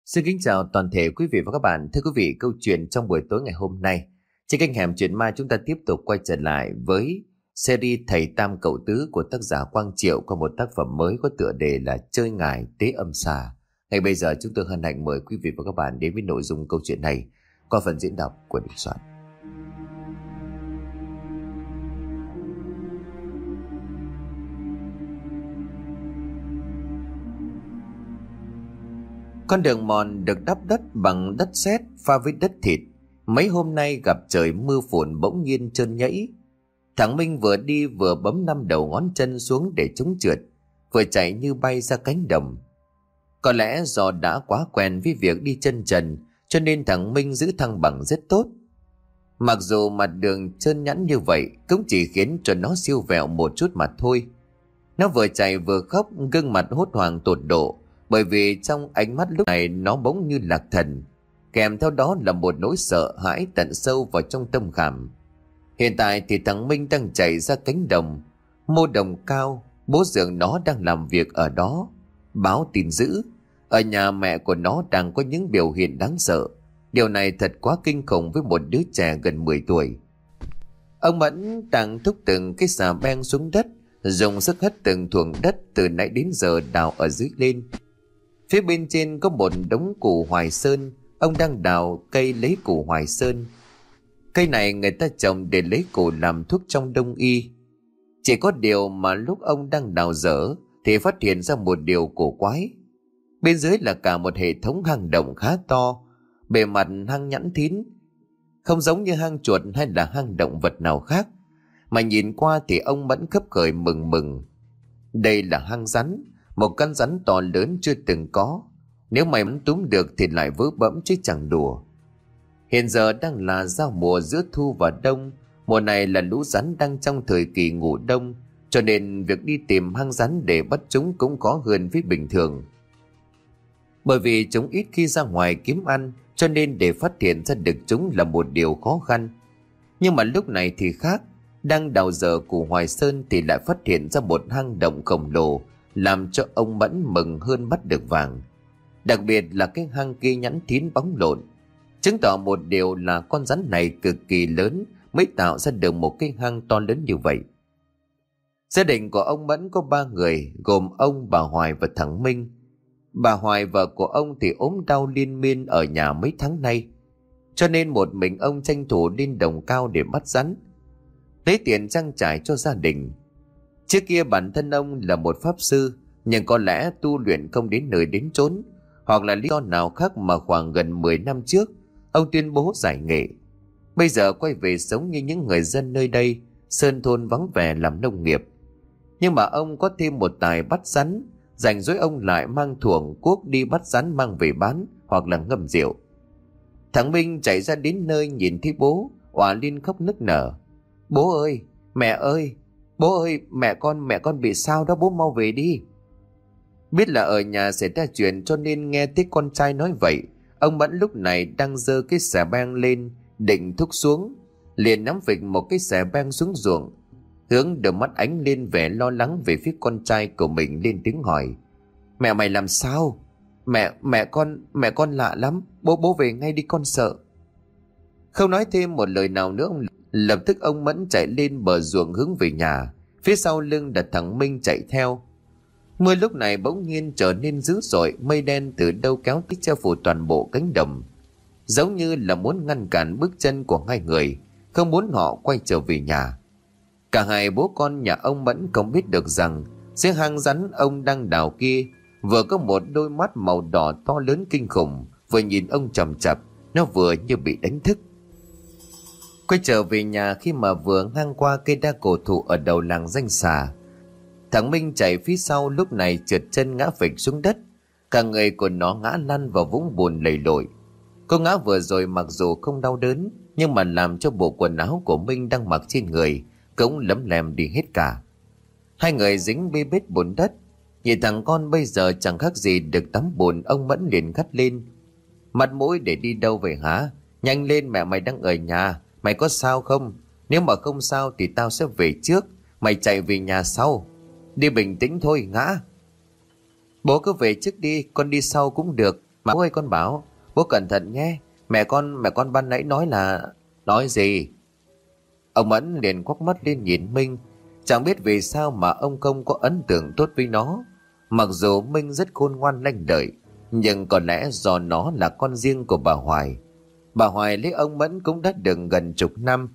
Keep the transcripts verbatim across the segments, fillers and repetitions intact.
Xin kính chào toàn thể quý vị và các bạn. Thưa quý vị, câu chuyện trong buổi tối ngày hôm nay trên kênh Hẻm Chuyện Ma, chúng ta tiếp tục quay trở lại với series Thầy Tam Cậu Tứ của tác giả Quang Triệu qua một tác phẩm mới có tựa đề là Chơi Ngải Tế Âm Xà. Ngay bây giờ chúng tôi hân hạnh mời quý vị và các bạn đến với nội dung câu chuyện này qua phần diễn đọc của Đình Soạn. Con đường mòn được đắp đất bằng đất sét pha với đất thịt. Mấy hôm nay gặp trời mưa phùn bỗng nhiên trơn nhẫy. Thằng Minh vừa đi vừa bấm năm đầu ngón chân xuống để chống trượt, vừa chạy như bay ra cánh đồng. Có lẽ do đã quá quen với việc đi chân trần, cho nên thằng Minh giữ thăng bằng rất tốt. Mặc dù mặt đường trơn nhẵn như vậy cũng chỉ khiến cho nó siêu vẹo một chút mà thôi. Nó vừa chạy vừa khóc, gương mặt hốt hoảng tột độ, bởi vì trong ánh mắt lúc này nó bỗng như lạc thần, kèm theo đó là một nỗi sợ hãi tận sâu vào trong tâm khảm. Hiện tại thì thằng Minh đang chạy ra cánh đồng, mô đồng cao, bố dượng nó đang làm việc ở đó, báo tin dữ. Ở nhà mẹ của nó đang có những biểu hiện đáng sợ. Điều này thật quá kinh khủng với một đứa trẻ gần mười tuổi. Ông Mẫn đang thúc từng cái xà beng xuống đất, dùng sức hất từng thuồng đất từ nãy đến giờ đào ở dưới lên. Phía bên trên có một đống củ hoài sơn. Ông đang đào cây lấy củ hoài sơn. Cây này người ta trồng để lấy củ làm thuốc trong đông y. Chỉ có điều mà lúc ông đang đào dở thì phát hiện ra một điều cổ quái. Bên dưới là cả một hệ thống hang động khá to. Bề mặt hang nhẵn thín, không giống như hang chuột hay là hang động vật nào khác. Mà nhìn qua thì ông Mẫn khấp khởi mừng mừng. Đây là hang rắn, một con rắn to lớn chưa từng có. Nếu may mắn túm được thì lại vớ bẫm chứ chẳng đùa. Hiện giờ đang là giao mùa giữa thu và đông. Mùa này là lũ rắn đang trong thời kỳ ngủ đông, cho nên việc đi tìm hang rắn để bắt chúng cũng có hơn với bình thường. Bởi vì chúng ít khi ra ngoài kiếm ăn, cho nên để phát hiện ra được chúng là một điều khó khăn. Nhưng mà lúc này thì khác. Đang đào dở củ hoài sơn thì lại phát hiện ra một hang động khổng lồ, làm cho ông Mẫn mừng hơn bắt được vàng. Đặc biệt là cái hang kia nhẵn thín bóng lộn, chứng tỏ một điều là con rắn này cực kỳ lớn mới tạo ra được một cái hang to lớn như vậy. Gia đình của ông Mẫn có ba người, gồm ông, bà Hoài và thằng Minh. Bà Hoài vợ của ông thì ốm đau liên miên ở nhà mấy tháng nay, cho nên một mình ông tranh thủ lên đồng cao để bắt rắn, lấy tiền trang trải cho gia đình. Trước kia bản thân ông là một pháp sư, nhưng có lẽ tu luyện không đến nơi đến chốn, hoặc là lý do nào khác mà khoảng gần mười năm trước ông tuyên bố giải nghệ. Bây giờ quay về sống như những người dân nơi đây, sơn thôn vắng vẻ làm nông nghiệp. Nhưng mà ông có thêm một tài bắt rắn, rảnh rỗi ông lại mang thuồng cuốc đi bắt rắn mang về bán hoặc là ngâm rượu. Thằng Minh chạy ra đến nơi nhìn thấy bố, òa lên khóc nức nở. Bố ơi, mẹ ơi, bố ơi, mẹ con, mẹ con bị sao đó, bố mau về đi. Biết là ở nhà xảy ra chuyện, cho nên nghe thấy con trai nói vậy, ông Mẫn lúc này đang giơ cái xà beng lên định thúc xuống, liền nắm vịt một cái xà beng xuống ruộng, hướng đôi mắt ánh lên vẻ lo lắng về phía con trai của mình, lên tiếng hỏi: Mẹ mày làm sao? Mẹ, mẹ con, mẹ con lạ lắm, bố bố về ngay đi, con sợ. Không nói thêm một lời nào nữa, lập tức ông Mẫn chạy lên bờ ruộng hướng về nhà. Phía sau lưng là thằng Minh chạy theo. Mưa lúc này bỗng nhiên trở nên dữ dội, mây đen từ đâu kéo tới che phủ toàn bộ cánh đồng, giống như là muốn ngăn cản bước chân của hai người, không muốn họ quay trở về nhà. Cả hai bố con nhà ông Mẫn không biết được rằng dưới hang rắn ông đang đào kia vừa có một đôi mắt màu đỏ to lớn kinh khủng, vừa nhìn ông chằm chằm, nó vừa như bị đánh thức. Quay trở về nhà khi mà vừa ngang qua cây đa cổ thụ ở đầu làng Danh Xà, thằng Minh chạy phía sau lúc này trượt chân ngã phịch xuống đất. Cả người của nó ngã lăn vào vũng bùn lầy lội. Cô ngã vừa rồi mặc dù không đau đớn, nhưng mà làm cho bộ quần áo của Minh đang mặc trên người cũng lấm lem đi hết cả. Hai người dính bê bết bùn đất. Nhìn thằng con bây giờ chẳng khác gì được tắm bùn, ông Mẫn liền gắt lên: Mặt mũi để đi đâu vậy hả? Nhanh lên, mẹ mày đang ở nhà. Mày có sao không? Nếu mà không sao thì tao sẽ về trước, mày chạy về nhà sau. Đi bình tĩnh thôi, ngã. Bố cứ về trước đi, con đi sau cũng được. Mà bố ơi con bảo, bố cẩn thận nhé. Mẹ con, mẹ con ban nãy nói là... Nói gì? Ông Mẫn liền quắc mắt lên nhìn Minh. Chẳng biết vì sao mà ông Công có ấn tượng tốt với nó. Mặc dù Minh rất khôn ngoan lanh lợi, nhưng có lẽ do nó là con riêng của bà Hoài. Bà Hoài lấy ông Mẫn cũng đã được gần chục năm.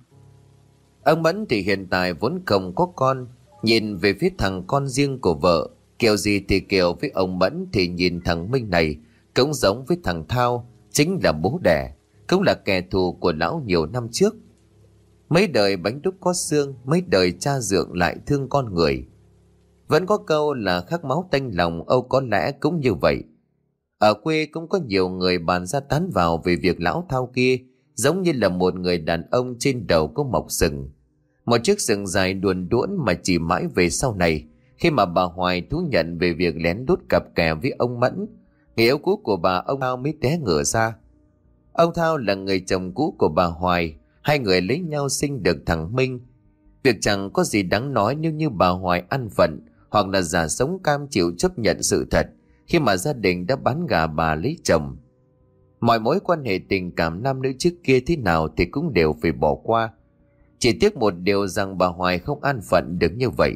Ông Mẫn thì hiện tại vốn không có con. Nhìn về phía thằng con riêng của vợ, kiểu gì thì kiểu với ông Mẫn thì nhìn thằng Minh này cũng giống với thằng Thao, chính là bố đẻ, cũng là kẻ thù của lão nhiều năm trước. Mấy đời bánh đúc có xương, mấy đời cha dượng lại thương con người. Vẫn có câu là khắc máu tanh lòng, Âu có lẽ cũng như vậy. Ở quê cũng có nhiều người bàn ra tán vào về việc lão Thao kia giống như là một người đàn ông trên đầu có mọc sừng. Một chiếc sừng dài đuồn đuỗn mà chỉ mãi về sau này, khi mà bà Hoài thú nhận về việc lén lút cặp kè với ông Mẫn, người yêu cũ của bà, ông Thao mới té ngửa ra. Ông Thao là người chồng cũ của bà Hoài, hai người lấy nhau sinh được thằng Minh. Việc chẳng có gì đáng nói nếu như bà Hoài ăn phận hoặc là giả sống cam chịu chấp nhận sự thật khi mà gia đình đã bán gà bà lấy chồng. Mọi mối quan hệ tình cảm nam nữ trước kia thế nào thì cũng đều phải bỏ qua. Chỉ tiếc một điều rằng bà Hoài không an phận được như vậy.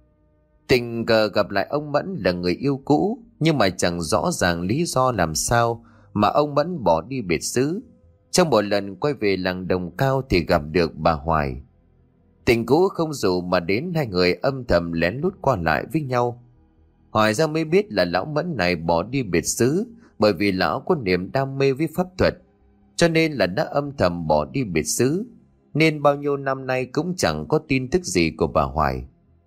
Tình cờ gặp lại ông Mẫn là người yêu cũ, nhưng mà chẳng rõ ràng lý do làm sao mà ông Mẫn bỏ đi biệt xứ. Trong một lần quay về làng Đồng Cao thì gặp được bà Hoài. Tình cũ không dù mà đến hai người âm thầm lén lút qua lại với nhau. Hỏi ra mới biết là lão Mẫn này bỏ đi biệt xứ bởi vì lão có niềm đam mê với pháp thuật, cho nên là đã âm thầm bỏ đi biệt xứ, nên bao nhiêu năm nay cũng chẳng có tin tức gì của bà Hoài.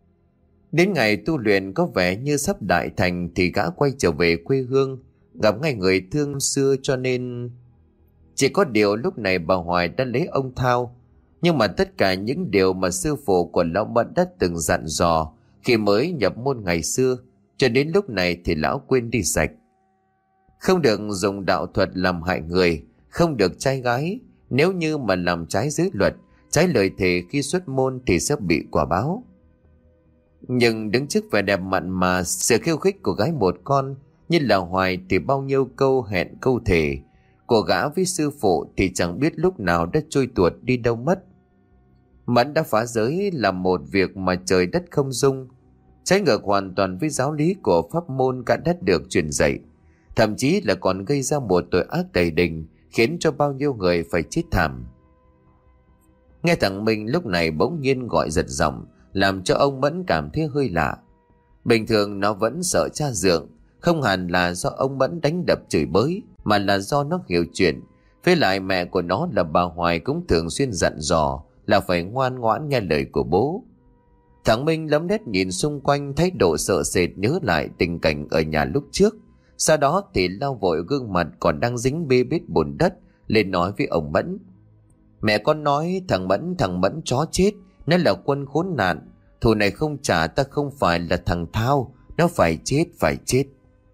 Đến ngày tu luyện có vẻ như sắp đại thành thì gã quay trở về quê hương, gặp ngay người thương xưa, cho nên... Chỉ có điều lúc này bà Hoài đã lấy ông Thao, nhưng mà tất cả những điều mà sư phụ của lão Mẫn đã từng dặn dò khi mới nhập môn ngày xưa, cho đến lúc này thì lão quên đi sạch. Không được dùng đạo thuật làm hại người, không được trai gái, nếu như mà làm trái giới luật, trái lời thề khi xuất môn thì sẽ bị quả báo. Nhưng đứng trước vẻ đẹp mặn mà, sự khiêu khích của gái một con như là Hoài thì bao nhiêu câu hẹn câu thề của gã với sư phụ thì chẳng biết lúc nào đã trôi tuột đi đâu mất. Mẫn đã phá giới là một việc mà trời đất không dung, trái ngược hoàn toàn với giáo lý của pháp môn cả đất được truyền dạy, thậm chí là còn gây ra một tội ác tày đình, khiến cho bao nhiêu người phải chết thảm. Nghe thằng Minh lúc này bỗng nhiên gọi giật giọng, làm cho ông Mẫn cảm thấy hơi lạ. Bình thường nó vẫn sợ cha dượng, không hẳn là do ông Mẫn đánh đập chửi bới, mà là do nó hiểu chuyện. Với lại mẹ của nó là bà Hoài cũng thường xuyên dặn dò là phải ngoan ngoãn nghe lời của bố. Thằng Minh lấm lét nhìn xung quanh, thái độ sợ sệt, nhớ lại tình cảnh ở nhà lúc trước. Sau đó thì lau vội gương mặt còn đang dính bê bết bùn đất lên nói với ông Mẫn: Mẹ con nói thằng Mẫn, thằng Mẫn chó chết, nó là quân khốn nạn, thù này không trả ta không phải là thằng Thao, nó phải chết, phải chết.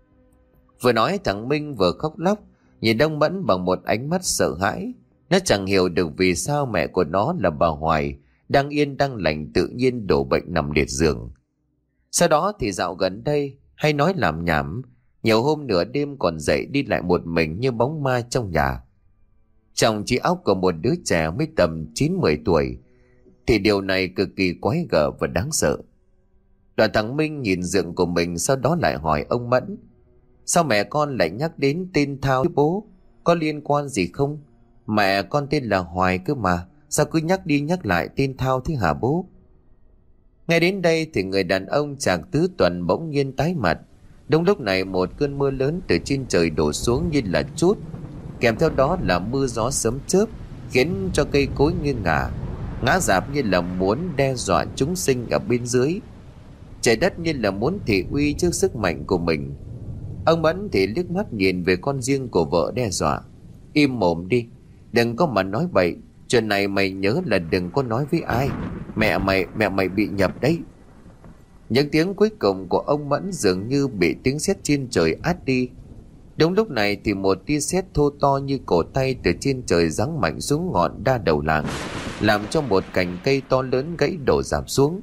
Vừa nói thằng Minh vừa khóc lóc, nhìn ông Mẫn bằng một ánh mắt sợ hãi. Nó chẳng hiểu được vì sao mẹ của nó là bà Hoài đang yên đang lành tự nhiên đổ bệnh nằm liệt giường. Sau đó thì dạo gần đây hay nói làm nhảm, nhiều hôm nửa đêm còn dậy đi lại một mình như bóng ma trong nhà. Trong trí óc của một đứa trẻ mới tầm chín mười tuổi thì điều này cực kỳ quái gở và đáng sợ. Đoàn thằng Minh nhìn dượng của mình, sau đó lại hỏi ông Mẫn: Sao mẹ con lại nhắc đến tên Thao với bố? Có liên quan gì không? Mẹ con tên là Hoài cơ mà, sao cứ nhắc đi nhắc lại tên Thao thế hả bố? Ngay đến đây thì người đàn ông Trạc Tứ Tuần bỗng nhiên tái mặt. Đúng lúc này một cơn mưa lớn từ trên trời đổ xuống như là trút, kèm theo đó là mưa gió sấm chớp, khiến cho cây cối nghiêng ngả, ngã rạp như là muốn đe dọa chúng sinh ở bên dưới. Trời đất như là muốn thị uy trước sức mạnh của mình. Ông Mẫn thì liếc mắt nhìn về con riêng của vợ đe dọa: Im mồm đi, đừng có mà nói bậy, chuyện này mày nhớ là đừng có nói với ai. Mẹ mày, mẹ mày bị nhập đấy. Những tiếng cuối cùng của ông Mẫn dường như bị tiếng sét trên trời át đi. Đúng lúc này thì một tia sét thô to như cổ tay từ trên trời giáng mạnh xuống ngọn đa đầu làng, làm cho một cành cây to lớn gãy đổ rạp xuống.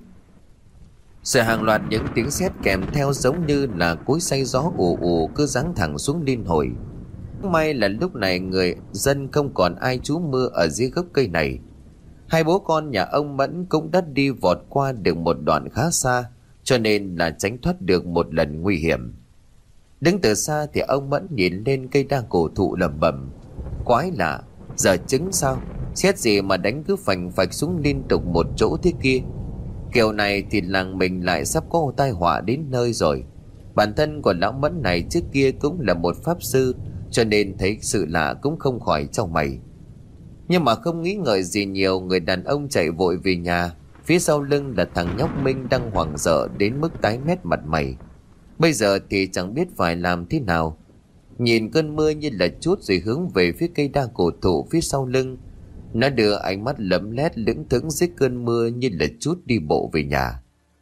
Rồi hàng loạt những tiếng sét kèm theo giống như là cối xay gió ù ù cứ giáng thẳng xuống liên hồi. may là lúc này người dân không còn ai trú mưa ở dưới gốc cây này. Hai bố con nhà ông Mẫn cũng đã đi vọt qua được một đoạn khá xa, cho nên là tránh thoát được một lần nguy hiểm. Đứng từ xa thì ông Mẫn nhìn lên cây đa cổ thụ lẩm bẩm: quái lạ, giờ trứng sao? Xét gì mà đánh cứ phành phạch xuống liên tục một chỗ thế kia. Kiểu này thì làng mình lại sắp có tai họa đến nơi rồi. Bản thân của lão Mẫn này trước kia cũng là một pháp sư, cho nên thấy sự lạ cũng không khỏi trong mày. Nhưng mà không nghĩ ngợi gì nhiều, người đàn ông chạy vội về nhà. Phía sau lưng là thằng nhóc Minh đang hoảng sợ đến mức tái mét mặt mày. Bây giờ thì chẳng biết phải làm thế nào. Nhìn cơn mưa như là chút rồi hướng về phía cây đa cổ thụ phía sau lưng. Nó đưa ánh mắt lấm lét lững thững dưới cơn mưa như là chút đi bộ về nhà.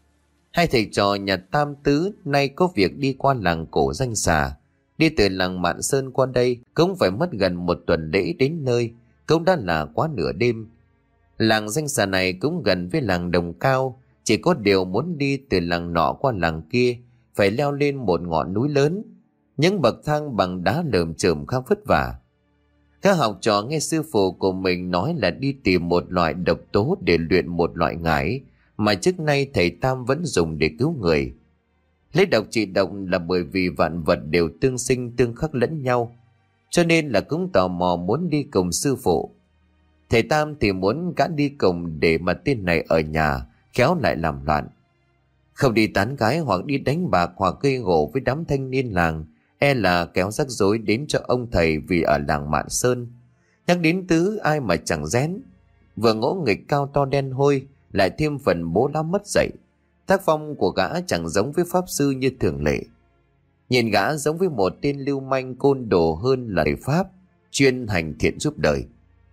Hai thầy trò nhà Tam Tứ nay có việc đi qua làng cổ Danh Xà. Đi từ làng Mạn Sơn qua đây cũng phải mất gần một tuần lễ đến nơi, cũng đã là quá nửa đêm. Làng Danh Xà này cũng gần với làng Đồng Cao, chỉ có điều muốn đi từ làng nọ qua làng kia phải leo lên một ngọn núi lớn, những bậc thang bằng đá lởm chởm khá vất vả. Các học trò nghe sư phụ của mình nói là đi tìm một loại độc tố để luyện một loại ngải mà trước nay thầy Tam vẫn dùng để cứu người. Lấy độc trị độc là bởi vì vạn vật đều tương sinh tương khắc lẫn nhau, cho nên là cũng tò mò muốn đi cùng sư phụ. Thầy Tam thì muốn gã đi cùng để mà tên này ở nhà khéo lại làm loạn. Không đi tán gái hoặc đi đánh bạc hoặc gây gổ với đám thanh niên làng, e là kéo rắc rối đến cho ông thầy vì ở làng Mạn Sơn. Nhắc đến Tứ ai mà chẳng rén. Vừa ngỗ nghịch cao to đen hôi, lại thêm phần bố láo mất dạy. Tác phong của gã chẳng giống với pháp sư như thường lệ. Nhìn gã giống với một tên lưu manh côn đồ hơn là thầy pháp, chuyên hành thiện giúp đời.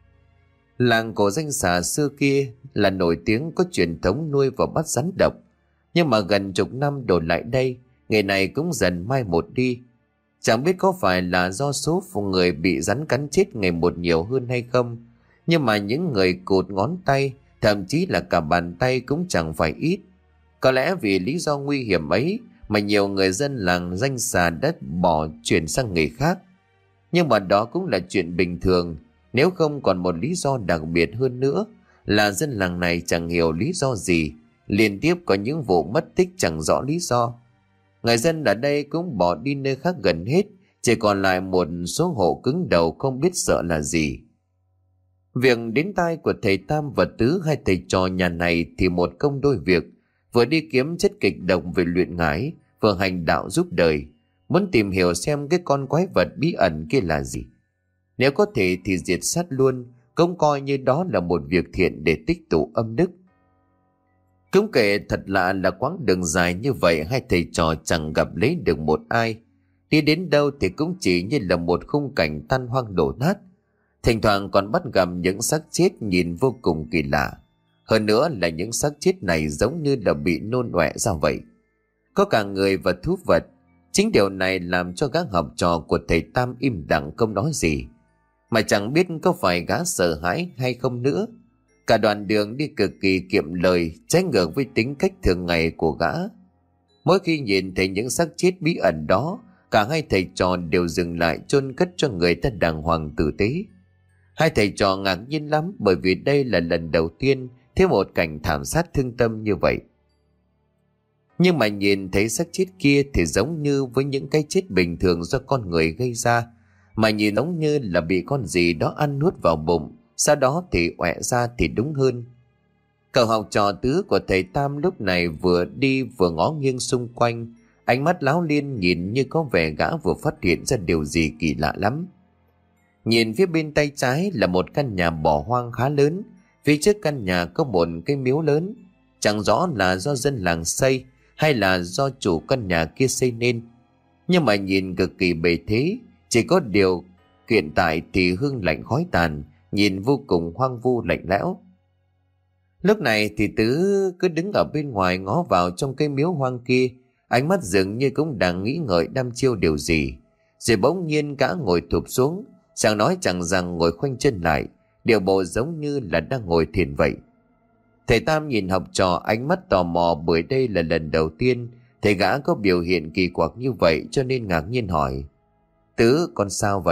Làng cổ Danh Xà xưa kia là nổi tiếng có truyền thống nuôi và bắt rắn độc. Nhưng mà gần chục năm đổ lại đây, nghề này cũng dần mai một đi. Chẳng biết có phải là do số người bị rắn cắn chết ngày một nhiều hơn hay không, nhưng mà những người cụt ngón tay, thậm chí là cả bàn tay cũng chẳng phải ít. Có lẽ vì lý do nguy hiểm ấy mà nhiều người dân làng Danh Xà đất bỏ chuyển sang nghề khác. Nhưng mà đó cũng là chuyện bình thường, nếu không còn một lý do đặc biệt hơn nữa là dân làng này chẳng hiểu lý do gì, liên tiếp có những vụ mất tích chẳng rõ lý do. Người dân ở đây cũng bỏ đi nơi khác gần hết, chỉ còn lại một số hộ cứng đầu không biết sợ là gì. Việc đến tai của thầy Tam và Tứ, hai thầy trò nhà này thì một công đôi việc, vừa đi kiếm chất kịch độc về luyện ngải, vừa hành đạo giúp đời, muốn tìm hiểu xem cái con quái vật bí ẩn kia là gì. Nếu có thể thì diệt sát luôn, cũng coi như đó là một việc thiện để tích tụ âm đức. Cũng kể thật lạ là quãng đường dài như vậy hai thầy trò chẳng gặp lấy được một ai. Đi đến đâu thì cũng chỉ như là một khung cảnh tan hoang đổ nát. Thỉnh thoảng còn bắt gặp những xác chết nhìn vô cùng kỳ lạ. Hơn nữa là những xác chết này giống như là bị nôn ọe ra vậy. Có cả người và thú vật. Chính điều này làm cho các học trò của thầy Tam im lặng không nói gì. Mà chẳng biết có phải gã sợ hãi hay không nữa. Cả đoạn đường đi cực kỳ kiệm lời, trái ngược với tính cách thường ngày của gã. Mỗi khi nhìn thấy những xác chết bí ẩn đó, cả hai thầy trò đều dừng lại chôn cất cho người ta đàng hoàng tử tế. Hai thầy trò ngạc nhiên lắm bởi vì đây là lần đầu tiên thấy một cảnh thảm sát thương tâm như vậy. Nhưng mà nhìn thấy xác chết kia thì giống như với những cái chết bình thường do con người gây ra, mà nhìn giống như là bị con gì đó ăn nuốt vào bụng, sau đó thì ọe ra thì đúng hơn. Cậu học trò Tứ của thầy Tam lúc này vừa đi vừa ngó nghiêng xung quanh, ánh mắt láo liên nhìn như có vẻ gã vừa phát hiện ra điều gì kỳ lạ lắm. Nhìn phía bên tay trái là một căn nhà bỏ hoang khá lớn, phía trước căn nhà có một cái miếu lớn, chẳng rõ là do dân làng xây hay là do chủ căn nhà kia xây nên. Nhưng mà nhìn cực kỳ bề thế, chỉ có điều hiện tại thì hương lạnh khói tàn, nhìn vô cùng hoang vu lạnh lẽo. Lúc này thì Tứ cứ đứng ở bên ngoài ngó vào trong cái miếu hoang kia, ánh mắt dường như cũng đang nghĩ ngợi đăm chiêu điều gì. Rồi bỗng nhiên gã ngồi thụp xuống, chẳng nói chẳng rằng ngồi khoanh chân lại, điều bộ giống như là đang ngồi thiền vậy. Thầy Tam nhìn học trò ánh mắt tò mò bởi đây là lần đầu tiên thầy gã có biểu hiện kỳ quặc như vậy, cho nên ngạc nhiên hỏi: Tứ, con sao vậy?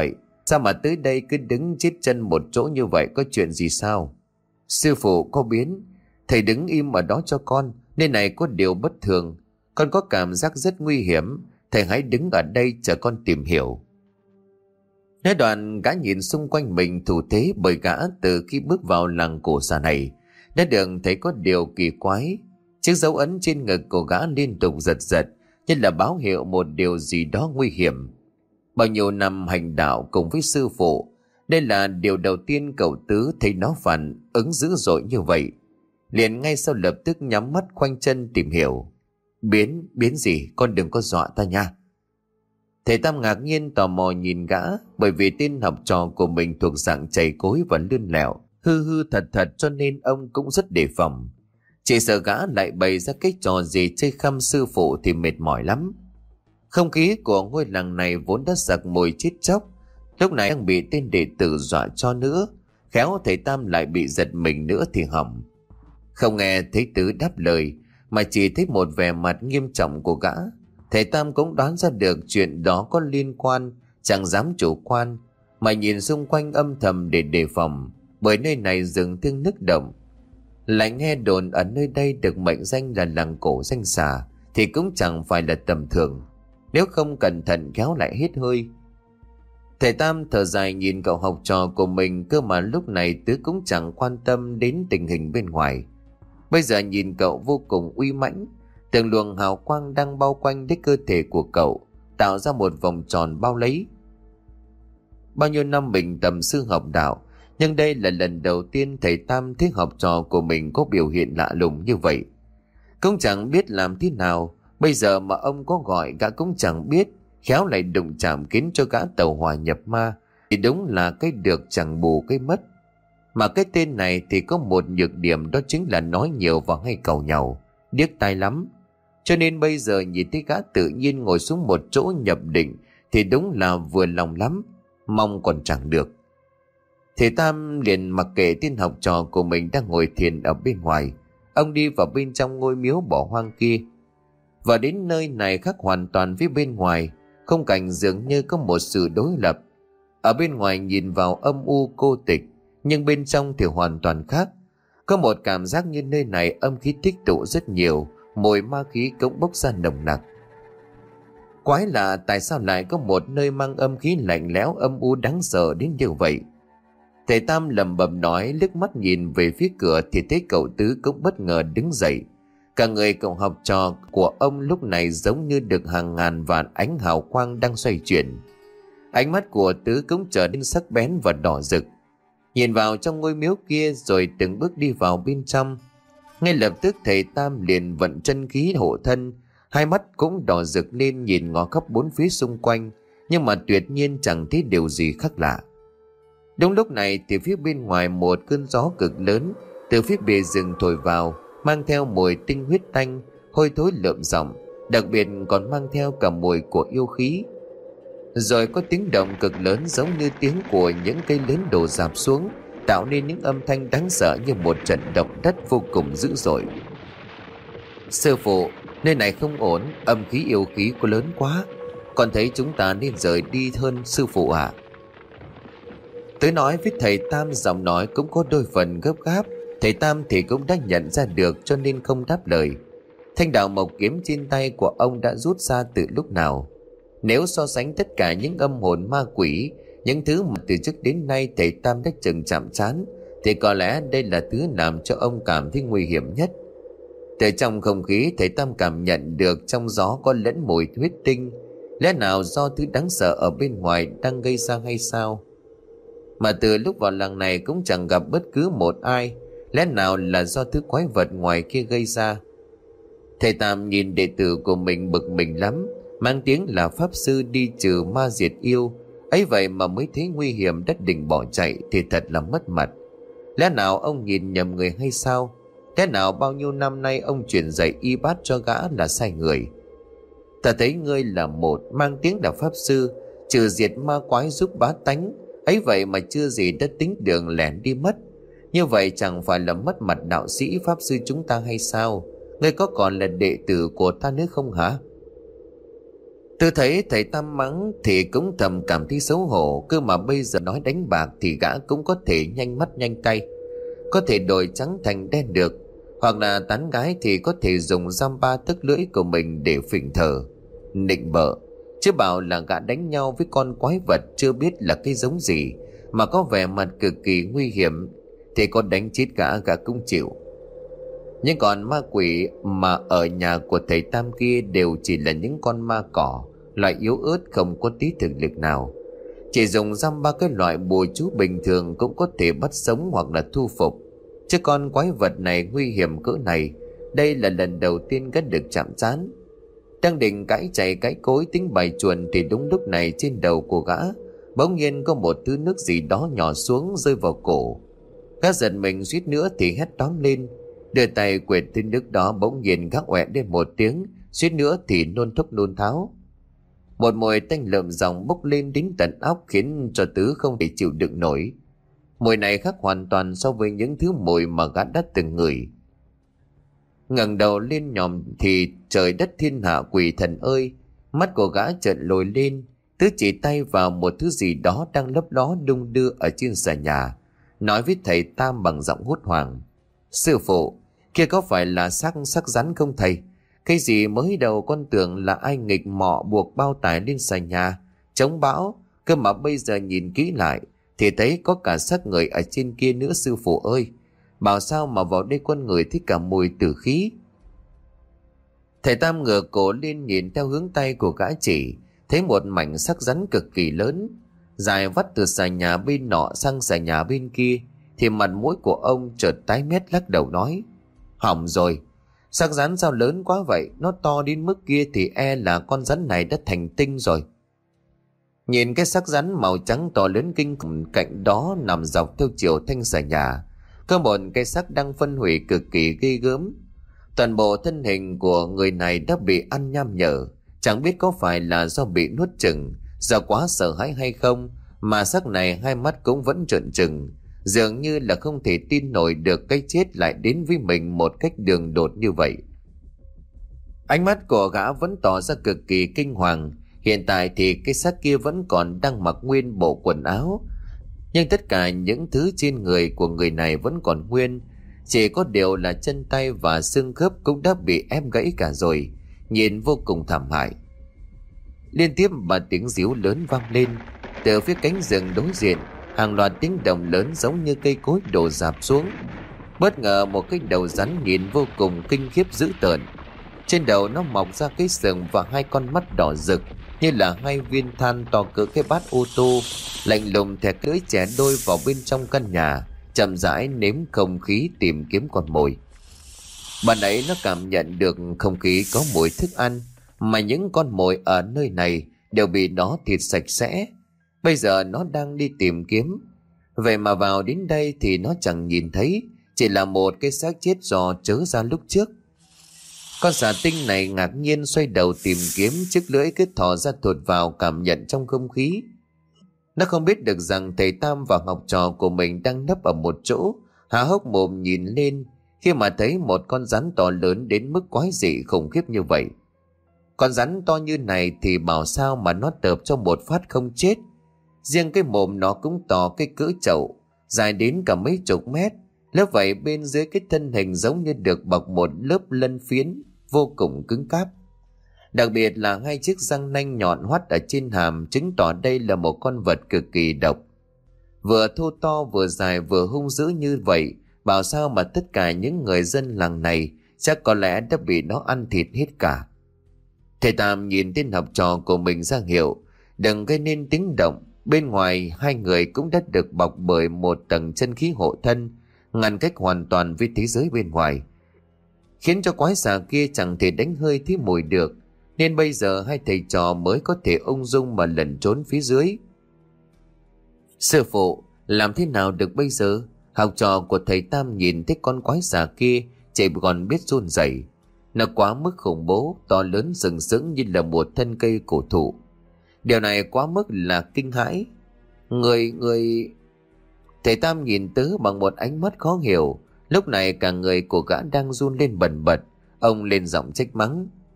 Sao mà tới đây cứ đứng chết chân một chỗ như vậy, có chuyện gì sao? Sư phụ có biến. Thầy đứng im ở đó cho con. Nơi này có điều bất thường. Con có cảm giác rất nguy hiểm. Thầy hãy đứng ở đây chờ con tìm hiểu. Nói đoạn gã nhìn xung quanh mình, thủ thế bởi gã từ khi bước vào làng cổ xà này đã được thấy có điều kỳ quái. Chiếc dấu ấn trên ngực của gã liên tục giật giật, như là báo hiệu một điều gì đó nguy hiểm. Bao nhiêu năm hành đạo cùng với sư phụ, đây là điều đầu tiên cậu Tứ thấy nó phản ứng dữ dội như vậy. Liền ngay sau lập tức nhắm mắt khoanh chân tìm hiểu. Biến, biến gì? Con đừng có dọa ta nha. Thầy Tam ngạc nhiên tò mò nhìn gã, bởi vì tên học trò của mình thuộc dạng chầy cối và lươn lẹo, hư hư thật thật, cho nên ông cũng rất đề phòng. Chỉ sợ gã lại bày ra cái trò gì chơi khăm sư phụ thì mệt mỏi lắm. Không khí của ngôi làng này vốn đã sặc mùi chết chóc, lúc này đang bị tên đệ tử dọa cho nữa, khéo thầy Tam lại bị giật mình nữa thì hỏng. Không nghe thấy Tứ đáp lời, mà chỉ thấy một vẻ mặt nghiêm trọng của gã, thầy Tam cũng đoán ra được chuyện đó có liên quan, chẳng dám chủ quan, mà nhìn xung quanh âm thầm để đề phòng, bởi nơi này rừng thiêng nức động. Lại nghe đồn ở nơi đây được mệnh danh là làng cổ danh xà, thì cũng chẳng phải là tầm thường, nếu không cẩn thận kéo lại hết hơi. Thầy Tam thở dài nhìn cậu học trò của mình, cơ mà lúc này Tứ cũng chẳng quan tâm đến tình hình bên ngoài. Bây giờ nhìn cậu vô cùng uy mãnh, từng luồng hào quang đang bao quanh đích cơ thể của cậu, tạo ra một vòng tròn bao lấy. Bao nhiêu năm mình tầm sư học đạo, nhưng đây là lần đầu tiên thầy Tam thấy học trò của mình có biểu hiện lạ lùng như vậy. Cũng chẳng biết làm thế nào, bây giờ mà ông có gọi gã cũng chẳng biết, khéo lại đụng chạm khiến cho gã tẩu hỏa nhập ma, thì đúng là cái được chẳng bù cái mất. Mà cái tên này thì có một nhược điểm, đó chính là nói nhiều và hay cầu nhau, điếc tai lắm. Cho nên bây giờ nhìn thấy gã tự nhiên ngồi xuống một chỗ nhập định thì đúng là vừa lòng lắm, mong còn chẳng được. Thầy Tam liền mặc kệ tên học trò của mình đang ngồi thiền ở bên ngoài. Ông đi vào bên trong ngôi miếu bỏ hoang kia. Và đến nơi này khác hoàn toàn với bên ngoài, khung cảnh dường như có một sự đối lập. Ở bên ngoài nhìn vào âm u cô tịch, nhưng bên trong thì hoàn toàn khác. Có một cảm giác như nơi này âm khí tích tụ rất nhiều, mùi ma khí cũng bốc ra nồng nặc. Quái lạ, tại sao lại có một nơi mang âm khí lạnh lẽo âm u đáng sợ đến như vậy? Thầy Tam lẩm bẩm nói, liếc mắt nhìn về phía cửa thì thấy cậu Tứ cũng bất ngờ đứng dậy. Cả người cậu học trò của ông lúc này giống như được hàng ngàn vạn ánh hào quang đang xoay chuyển. Ánh mắt của Tứ cũng trở nên sắc bén và đỏ rực, nhìn vào trong ngôi miếu kia rồi từng bước đi vào bên trong. Ngay lập tức thầy Tam liền vận chân khí hộ thân, hai mắt cũng đỏ rực lên nhìn ngó khắp bốn phía xung quanh, nhưng mà tuyệt nhiên chẳng thấy điều gì khác lạ. Đúng lúc này thì phía bên ngoài một cơn gió cực lớn từ phía bìa rừng thổi vào, mang theo mùi tinh huyết tanh, hôi thối lợm giọng, đặc biệt còn mang theo cả mùi của yêu khí. Rồi có tiếng động cực lớn giống như tiếng của những cây lớn đổ rạp xuống, tạo nên những âm thanh đáng sợ như một trận động đất vô cùng dữ dội. Sư phụ, nơi này không ổn, âm khí yêu khí có lớn quá, con thấy chúng ta nên rời đi hơn sư phụ ạ. À? Tới nói với thầy Tam, giọng nói cũng có đôi phần gấp gáp. Thầy Tam thì cũng đã nhận ra được cho nên không đáp lời. Thanh đạo mộc kiếm trên tay của ông đã rút ra từ lúc nào. Nếu so sánh tất cả những âm hồn ma quỷ, những thứ mà từ trước đến nay thầy Tam đã từng chạm trán, thì có lẽ đây là thứ làm cho ông cảm thấy nguy hiểm nhất. Từ trong không khí, thầy Tam cảm nhận được trong gió có lẫn mùi huyết tinh. Lẽ nào do thứ đáng sợ ở bên ngoài đang gây ra hay sao? Mà từ lúc vào làng này cũng chẳng gặp bất cứ một ai, lẽ nào là do thứ quái vật ngoài kia gây ra? Thầy Tam nhìn đệ tử của mình bực mình lắm, mang tiếng là pháp sư đi trừ ma diệt yêu, ấy vậy mà mới thấy nguy hiểm đất đỉnh bỏ chạy thì thật là mất mặt. Lẽ nào ông nhìn nhầm người hay sao? Lẽ nào bao nhiêu năm nay ông truyền dạy y bát cho gã là sai người? Ta thấy ngươi là một mang tiếng là pháp sư, trừ diệt ma quái giúp bá tánh, ấy vậy mà chưa gì đã tính đường lẻn đi mất. Như vậy chẳng phải là mất mặt đạo sĩ pháp sư chúng ta hay sao? Ngươi có còn là đệ tử của ta nữa không hả? Tôi thấy thầy Tam mắng thì cũng thầm cảm thấy xấu hổ. Cơ mà bây giờ nói đánh bạc thì gã cũng có thể nhanh mắt nhanh tay, có thể đổi trắng thành đen được. Hoặc là tán gái thì có thể dùng giam ba tấc lưỡi của mình để phỉnh thờ nịnh bợ. Chứ bảo là gã đánh nhau với con quái vật chưa biết là cái giống gì mà có vẻ mặt cực kỳ nguy hiểm thì có đánh chết gã gã cũng chịu. Nhưng còn ma quỷ mà ở nhà của thầy Tam kia đều chỉ là những con ma cỏ, loại yếu ớt không có tí thực lực nào. Chỉ dùng dăm ba cái loại bùa chú bình thường cũng có thể bắt sống hoặc là thu phục. Chứ con quái vật này nguy hiểm cỡ này, đây là lần đầu tiên gã được chạm trán. Đang định cãi chạy cãi cối tính bài chuồn thì đúng lúc này trên đầu của gã bỗng nhiên có một thứ nước gì đó nhỏ xuống rơi vào cổ. Gã giật mình suýt nữa thì hét toáng lên, đưa tay quệt thứ nước đó. Bỗng nhiên gã ọe lên một tiếng, suýt nữa thì nôn thốc nôn tháo. Một mùi tanh lợm dòng bốc lên đến tận óc khiến cho Tứ không thể chịu đựng nổi. Mùi này khác hoàn toàn so với những thứ mùi mà gã đã từng ngửi. Ngẩng đầu lên nhòm thì trời đất thiên hạ quỷ thần ơi, mắt của gã chợt lồi lên. Tứ chỉ tay vào một thứ gì đó đang lấp ló đung đưa ở trên xà nhà, nói với thầy Tam bằng giọng hốt hoảng: "Sư phụ, kia có phải là xác xác rắn không thầy? Cái gì mới đầu con tưởng là ai nghịch mọ buộc bao tải lên xà nhà chống bão, cơ mà bây giờ nhìn kỹ lại thì thấy có cả xác người ở trên kia nữa sư phụ ơi. Bảo sao mà vào đây con người thích cả mùi tử khí." Thầy Tam ngửa cổ lên nhìn theo hướng tay của gã chỉ, thấy một mảnh xác rắn cực kỳ lớn, dài vắt từ xà nhà bên nọ sang xà nhà bên kia. Thì mặt mũi của ông chợt tái mét, lắc đầu nói: "Hỏng rồi, xác rắn sao lớn quá vậy? Nó to đến mức kia thì e là con rắn này đã thành tinh rồi." Nhìn cái xác rắn màu trắng to lớn kinh khủng cạnh đó nằm dọc theo chiều thanh xà nhà, có một cái xác đang phân hủy cực kỳ ghê gớm. Toàn bộ thân hình của người này đã bị ăn nham nhở, chẳng biết có phải là do bị nuốt chửng, do quá sợ hãi hay không mà xác này hai mắt cũng vẫn trợn trừng, dường như là không thể tin nổi được cái chết lại đến với mình một cách đường đột như vậy. Ánh mắt của gã vẫn tỏ ra cực kỳ kinh hoàng. Hiện tại thì cái xác kia vẫn còn đang mặc nguyên bộ quần áo, nhưng tất cả những thứ trên người của người này vẫn còn nguyên, chỉ có điều là chân tay và xương khớp cũng đã bị ép gãy cả rồi, nhìn vô cùng thảm hại. Liên tiếp ba tiếng ríu lớn vang lên từ phía cánh rừng đối diện, hàng loạt tiếng động lớn giống như cây cối đổ rạp xuống. Bất ngờ một cái đầu rắn nhìn vô cùng kinh khiếp dữ tợn, trên đầu nó mọc ra cái sừng và hai con mắt đỏ rực như là hai viên than to cỡ cái bát ô tô, lạnh lùng thè lưỡi chẻ đôi vào bên trong căn nhà, chậm rãi nếm không khí tìm kiếm con mồi. Bạn ấy nó cảm nhận được không khí có mùi thức ăn, mà những con mồi ở nơi này đều bị nó thịt sạch sẽ. Bây giờ nó đang đi tìm kiếm, vậy mà vào đến đây thì nó chẳng nhìn thấy, chỉ là một cái xác chết giò chớ ra lúc trước. Con xà tinh này ngạc nhiên xoay đầu tìm kiếm, chiếc lưỡi cứ thò ra thụt vào cảm nhận trong không khí. Nó không biết được rằng thầy Tam và học trò của mình đang nấp ở một chỗ, há hốc mồm nhìn lên khi mà thấy một con rắn to lớn đến mức quái dị khủng khiếp như vậy. Con rắn to như này thì bảo sao mà nó tợp cho một phát không chết. Riêng cái mồm nó cũng to cái cỡ chậu, dài đến cả mấy chục mét. Lớp vảy bên dưới cái thân hình giống như được bọc một lớp lân phiến vô cùng cứng cáp. Đặc biệt là hai chiếc răng nanh nhọn hoắt ở trên hàm chứng tỏ đây là một con vật cực kỳ độc. Vừa thô to vừa dài vừa hung dữ như vậy, bảo sao mà tất cả những người dân làng này chắc có lẽ đã bị nó ăn thịt hết cả. Thầy Tam nhìn tên học trò của mình ra hiệu đừng gây nên tiếng động. Bên ngoài hai người cũng đã được bọc bởi một tầng chân khí hộ thân, ngăn cách hoàn toàn với thế giới bên ngoài, khiến cho quái xà kia chẳng thể đánh hơi thí mùi được, nên bây giờ hai thầy trò mới có thể ung dung mà lẩn trốn phía dưới. "Sư phụ, làm thế nào được bây giờ?" Học trò của thầy Tam nhìn thấy con quái xà kia chỉ còn biết run rẩy. Nó quá mức khủng bố, to lớn sừng sững như là một thân cây cổ thụ. Điều này quá mức là kinh hãi. Người, người... Thầy Tam nhìn Tứ bằng một ánh mắt khó hiểu. Lúc này cả người của gã đang run lên bần bật. Ông lên giọng trách mắng: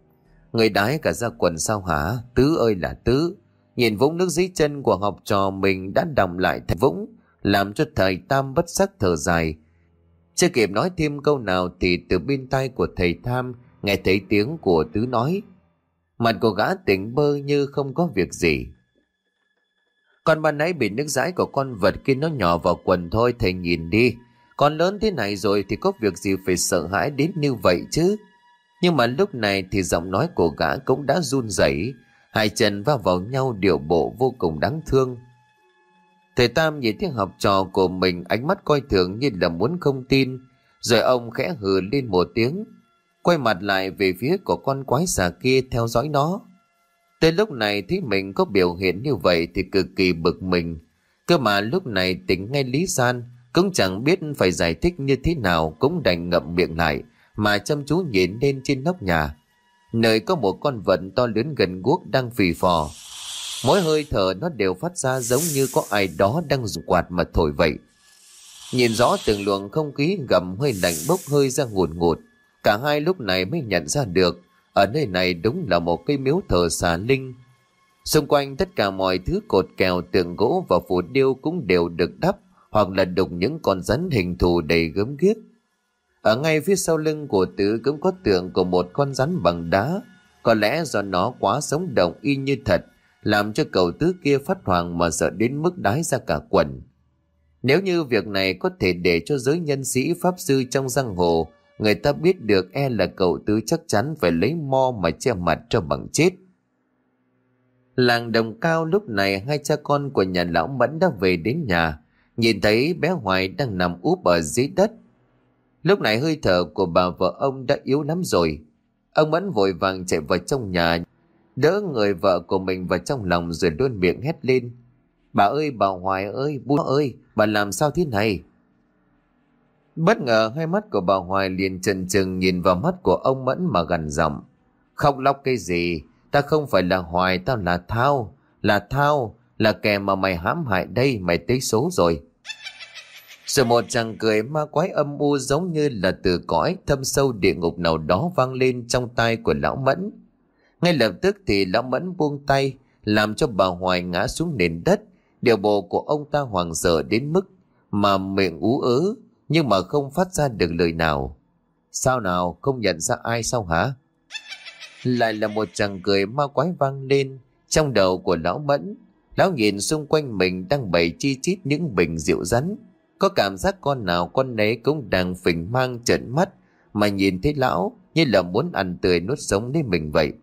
Người đái cả ra quần sao hả? Tứ ơi là Tứ. Nhìn vũng nước dưới chân của học trò mình đã đọng lại thành vũng, làm cho thầy Tam bất sắc thở dài. Chưa kịp nói thêm câu nào thì từ bên tai của thầy Tham nghe thấy tiếng của Tứ nói. Mặt của gã tỉnh bơ như không có việc gì. Con ban nãy bị nước dãi của con vật kia nó nhỏ vào quần thôi, thầy nhìn đi. Con lớn thế này rồi thì có việc gì phải sợ hãi đến như vậy chứ. Nhưng mà lúc này thì giọng nói của gã cũng đã run rẩy, hai chân va vào nhau điệu bộ vô cùng đáng thương. Thầy Tam nhìn thấy học trò của mình, ánh mắt coi thường như là muốn không tin, rồi ông khẽ hừ lên một tiếng, quay mặt lại về phía của con quái xà kia theo dõi nó. Tới lúc này thấy mình có biểu hiện như vậy thì cực kỳ bực mình. Cơ mà lúc này tính ngay lý gian, cũng chẳng biết phải giải thích như thế nào, cũng đành ngậm miệng lại mà chăm chú nhìn lên trên nóc nhà, nơi có một con vật to lớn gần guốc đang phì phò. Mỗi hơi thở nó đều phát ra giống như có ai đó đang dùng quạt mà thổi vậy. Nhìn rõ từng luồng không khí gầm hơi lạnh bốc hơi ra ngùn ngụt, cả hai lúc này mới nhận ra được ở nơi này đúng là một cây miếu thờ xà linh. Xung quanh tất cả mọi thứ cột kèo, tượng gỗ và phù điêu cũng đều được đắp hoặc là đục những con rắn hình thù đầy gớm ghiếc. Ở ngay phía sau lưng của Tứ cũng có tượng của một con rắn bằng đá. Có lẽ do nó quá sống động y như thật, làm cho cậu Tứ kia phát hoảng mà sợ đến mức đái ra cả quần. Nếu như việc này có thể để cho giới nhân sĩ pháp sư trong giang hồ người ta biết được, e là cậu Tứ chắc chắn phải lấy mo mà che mặt cho bằng chết. Làng Đồng Cao lúc này hai cha con của nhà lão Mẫn đã về đến nhà, nhìn thấy bé Hoài đang nằm úp ở dưới đất. Lúc này hơi thở của bà vợ ông đã yếu lắm rồi. Ông Mẫn vội vàng chạy vào trong nhà, đỡ người vợ của mình vào trong lòng rồi đôn miệng hét lên: "Bà ơi, bà Hoài ơi, bố ơi, bà làm sao thế này?" Bất ngờ hai mắt của bà Hoài liền trần trừng nhìn vào mắt của ông Mẫn mà gằn giọng: "Khóc lóc cái gì? Ta không phải là Hoài, tao là Thao, là Thao, là kẻ mà mày hãm hại đây, mày tới số rồi." Rồi một tràng cười ma quái âm u giống như là từ cõi thâm sâu địa ngục nào đó vang lên trong tai của lão Mẫn. Ngay lập tức thì lão Mẫn buông tay, làm cho bà Hoài ngã xuống nền đất. Điệu bộ của ông ta hoảng sợ đến mức mà miệng ú ớ, nhưng mà không phát ra được lời nào. "Sao nào, không nhận ra ai sao hả?" Lại là một tràng cười ma quái vang lên trong đầu của lão Mẫn. Lão nhìn xung quanh mình đang bày chi chít những bình rượu rắn, có cảm giác con nào con nấy cũng đang phình mang trợn mắt mà nhìn thấy lão, như là muốn ăn tươi nuốt sống lấy mình vậy.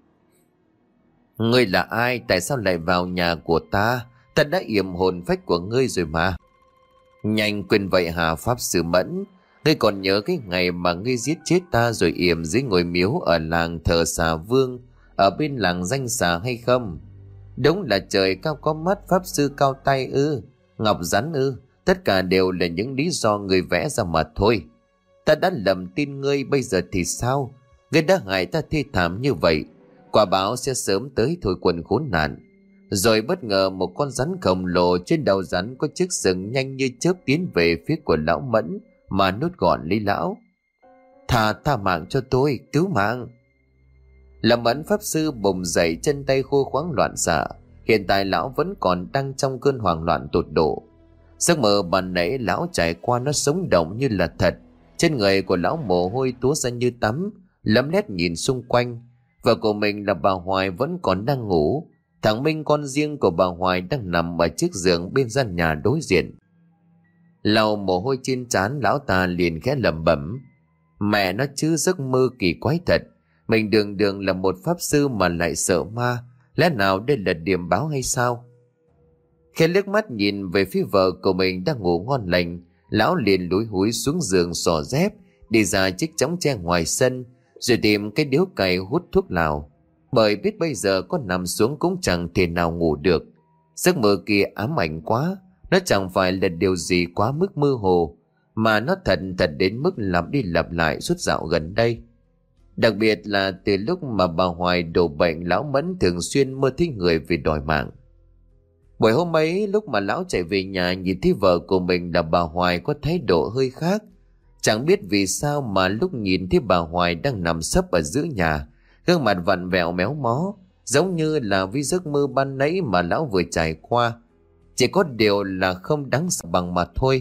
"Ngươi là ai? Tại sao lại vào nhà của ta? Ta đã yểm hồn phách của ngươi rồi mà." "Nhanh quên vậy hả Pháp Sư Mẫn? Ngươi còn nhớ cái ngày mà ngươi giết chết ta rồi yểm dưới ngôi miếu ở làng thờ xà vương ở bên làng danh xà hay không? Đúng là trời cao có mắt, Pháp Sư cao tay ư, ngọc rắn ư, tất cả đều là những lý do ngươi vẽ ra mà thôi. Ta đã lầm tin ngươi, bây giờ thì sao? Ngươi đã hại ta thê thảm như vậy, quả báo sẽ sớm tới thôi quần khốn nạn." Rồi bất ngờ một con rắn khổng lồ, trên đầu rắn có chiếc sừng nhanh như chớp tiến về phía của lão Mẫn mà nuốt gọn lấy lão. "Tha tha mạng cho tôi, cứu mạng!" Lão Mẫn Pháp Sư bùng dậy, chân tay khô khoáng loạn xạ. Hiện tại lão vẫn còn đang trong cơn hoảng loạn tột độ. Giấc mơ ban nãy lão trải qua nó sống động như là thật. Trên người của lão mồ hôi túa ra như tắm, lấm lét nhìn xung quanh. Vợ của mình là bà Hoài vẫn còn đang ngủ. Thằng Minh con riêng của bà Hoài đang nằm ở chiếc giường bên gian nhà đối diện. Lau mồ hôi trên trán, lão ta liền khẽ lẩm bẩm: "Mẹ nó chứ, giấc mơ kỳ quái thật. Mình đường đường là một pháp sư mà lại sợ ma, lẽ nào đây là điềm báo hay sao?" Khi liếc mắt nhìn về phía vợ của mình đang ngủ ngon lành, lão liền lúi húi xuống giường xỏ dép, đi ra chiếc chõng tre ngoài sân, rồi tìm cái điếu cày hút thuốc lào. Bởi biết bây giờ có nằm xuống cũng chẳng thể nào ngủ được. Giấc mơ kia ám ảnh quá, nó chẳng phải là điều gì quá mức mơ hồ, mà nó thật thật đến mức lặp đi lặp lại suốt dạo gần đây. Đặc biệt là từ lúc mà bà Hoài đổ bệnh, lão Mẫn thường xuyên mơ thấy người về đòi mạng. Buổi hôm ấy, lúc mà lão chạy về nhà nhìn thấy vợ của mình là bà Hoài có thái độ hơi khác. Chẳng biết vì sao mà lúc nhìn thấy bà Hoài đang nằm sấp ở giữa nhà, Gương mặt vặn vẹo méo mó, giống như là vì giấc mơ ban nãy mà lão vừa trải qua. Chỉ có điều là không đáng sợ bằng mà thôi.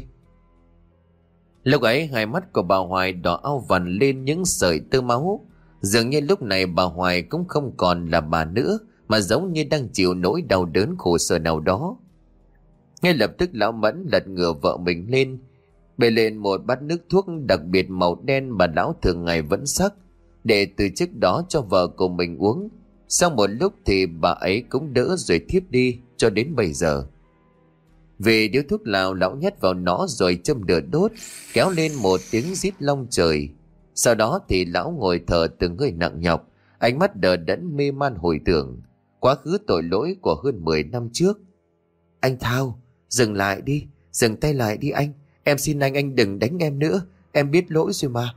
Lúc ấy hai mắt của bà Hoài đỏ au vằn lên những sợi tơ máu. Dường như lúc này bà Hoài cũng không còn là bà nữa, mà giống như đang chịu nỗi đau đớn khổ sở nào đó. Ngay lập tức lão Mẫn lật ngửa vợ mình lên, bê lên một bát nước thuốc đặc biệt màu đen mà lão thường ngày vẫn sắc, để từ trước đó cho vợ của mình uống. Sau một lúc thì bà ấy cũng đỡ rồi thiếp đi cho đến bây giờ. Vì điếu thuốc lào lão nhét vào nó rồi châm lửa đốt, kéo lên một tiếng rít long trời. Sau đó thì lão ngồi thở từng hơi nặng nhọc, ánh mắt đờ đẫn mê man hồi tưởng quá khứ tội lỗi của hơn mười năm trước. Anh Thao, dừng lại đi, dừng tay lại đi anh. Em xin anh, anh đừng đánh em nữa, em biết lỗi rồi mà.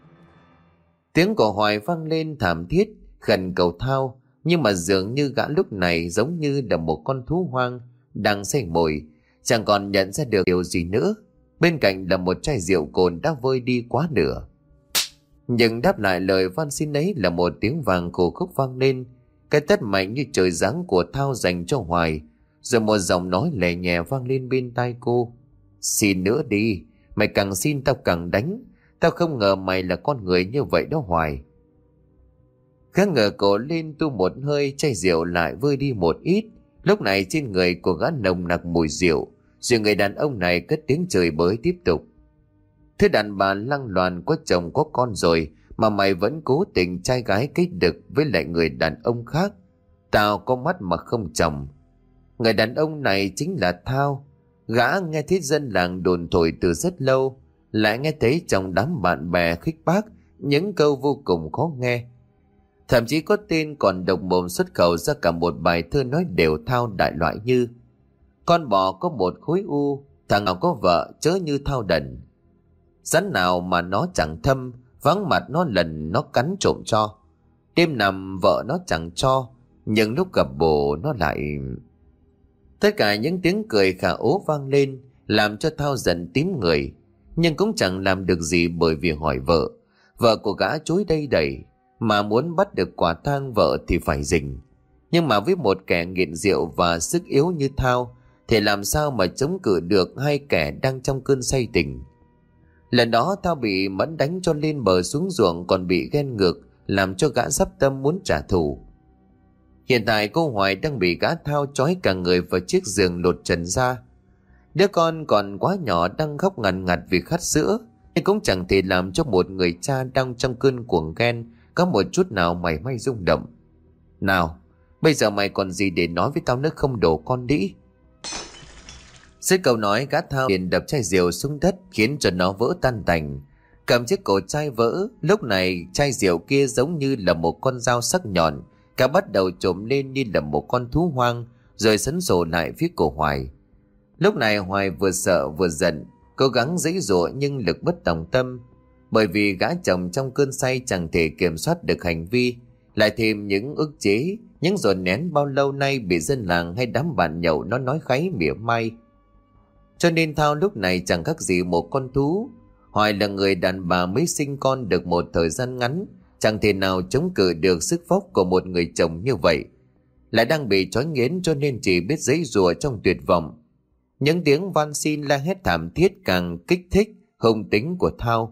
Tiếng của Hoài vang lên thảm thiết, khẩn cầu Thao, nhưng mà dường như gã lúc này giống như là một con thú hoang đang say mồi, chẳng còn nhận ra được điều gì nữa. Bên cạnh là một chai rượu cồn đã vơi đi quá nửa. Nhưng đáp lại lời van xin ấy là một tiếng vàng khổ khúc vang lên, cái tát mạnh như trời giáng của Thao dành cho Hoài. Rồi một giọng nói lè nhẹ vang lên bên tai cô: Xin nữa đi, mày càng xin tao càng đánh. Tao không ngờ mày là con người như vậy đó Hoài. Gã ngửa cổ lên tu một hơi, chai rượu lại vơi đi một ít. Lúc này trên người của gã nồng nặc mùi rượu. Rồi người đàn ông này cất tiếng chửi bới tiếp tục: Thứ đàn bà lăng loàn, có chồng có con rồi mà mày vẫn cố tình trai gái kết đực với lại người đàn ông khác. Tao có mắt mà không chồng. Người đàn ông này chính là Thao. Gã nghe thấy dân làng đồn thổi từ rất lâu, lại nghe thấy trong đám bạn bè khích bác những câu vô cùng khó nghe. Thậm chí có tên còn độc mồm xuất khẩu ra cả một bài thơ nói đều Thao đại loại như: Con bò có một khối u, thằng nào có vợ chớ như Thao đần. Rắn nào mà nó chẳng thâm, vắng mặt nó lần nó cắn trộm cho. Đêm nằm vợ nó chẳng cho, nhưng lúc gặp bồ nó lại... Tất cả những tiếng cười khả ố vang lên, làm cho Thao giận tím người, nhưng cũng chẳng làm được gì, bởi vì hỏi vợ. Vợ của gã chối đây đẩy, mà muốn bắt được quả tang vợ thì phải rình. Nhưng mà với một kẻ nghiện rượu và sức yếu như Thao thì làm sao mà chống cự được hai kẻ đang trong cơn say tình. Lần đó Thao bị Mẫn đánh cho lên bờ xuống ruộng, còn bị ghen ngược, làm cho gã sắp tâm muốn trả thù. Hiện tại cô Hoài đang bị gã Thao trói cả người vào chiếc giường lột trần ra. Đứa con còn quá nhỏ đang khóc ngằn ngặt vì khát sữa, nhưng cũng chẳng thể làm cho một người cha đang trong cơn cuồng ghen có một chút nào mảy may rung động. Nào, bây giờ mày còn gì để nói với tao nữa không, đổ con đĩ? Dưới câu nói, gã Thao liền đập chai rượu xuống đất, khiến cho nó vỡ tan tành. Cầm chiếc cổ chai vỡ, lúc này chai rượu kia giống như là một con dao sắc nhọn, cả bắt đầu trồm lên như là một con thú hoang, rồi sấn sổ lại phía cổ Hoài. Lúc này Hoài vừa sợ vừa giận, cố gắng giãy giụa nhưng lực bất tòng tâm, bởi vì gã chồng trong cơn say chẳng thể kiểm soát được hành vi, lại thêm những ức chế, những dồn nén bao lâu nay bị dân làng hay đám bạn nhậu nó nói kháy mỉa mai. Cho nên Thao lúc này chẳng khác gì một con thú. Hoài là người đàn bà mới sinh con được một thời gian ngắn, chẳng thể nào chống cự được sức phốc của một người chồng như vậy, lại đang bị trói nghiến, cho nên chỉ biết giãy giụa trong tuyệt vọng. Những tiếng van xin la hét thảm thiết càng kích thích hung tính của Thao.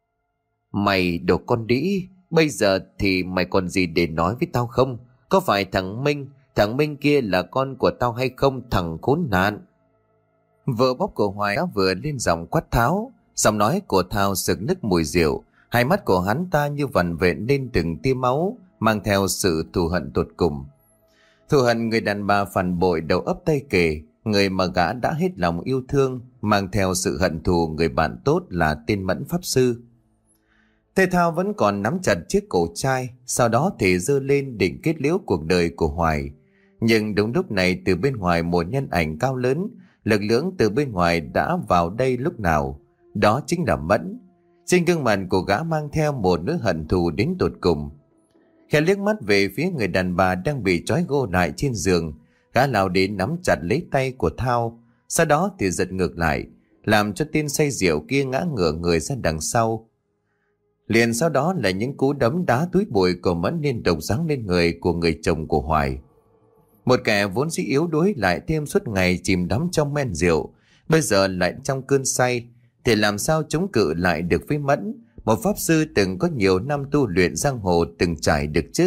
Mày đồ con đĩ, bây giờ thì mày còn gì để nói với tao không? Có phải thằng Minh, thằng Minh kia là con của tao hay không, thằng khốn nạn? Vợ bóp của Hoài đã vừa lên giọng quát tháo, giọng nói của Thao sực nức mùi rượu, hai mắt của hắn ta như vằn vện lên từng tia máu, mang theo sự thù hận tột cùng. Thù hận người đàn bà phản bội đầu ấp tay kề, người mà gã đã hết lòng yêu thương, mang theo sự hận thù người bạn tốt là tên Mẫn pháp sư. Tay Thao vẫn còn nắm chặt chiếc cổ chai, sau đó thì giơ lên định kết liễu cuộc đời của Hoài. Nhưng đúng lúc này, từ bên ngoài một nhân ảnh cao lớn, lực lưỡng từ bên ngoài đã vào đây lúc nào. Đó chính là Mẫn. Trên gương mặt của gã mang theo một nỗi hận thù đến tột cùng. Khẽ liếc mắt về phía người đàn bà đang bị trói gô lại trên giường, gã lao đến nắm chặt lấy tay của Thao, sau đó thì giật ngược lại, làm cho tên say rượu kia ngã ngửa người ra đằng sau. Liền sau đó là những cú đấm đá túi bụi của Mẫn liên tục giáng lên người của người chồng của Hoài. Một kẻ vốn dĩ yếu đuối lại thêm suốt ngày chìm đắm trong men rượu, bây giờ lại trong cơn say, thì làm sao chống cự lại được với Mẫn, một pháp sư từng có nhiều năm tu luyện giang hồ từng trải được chứ.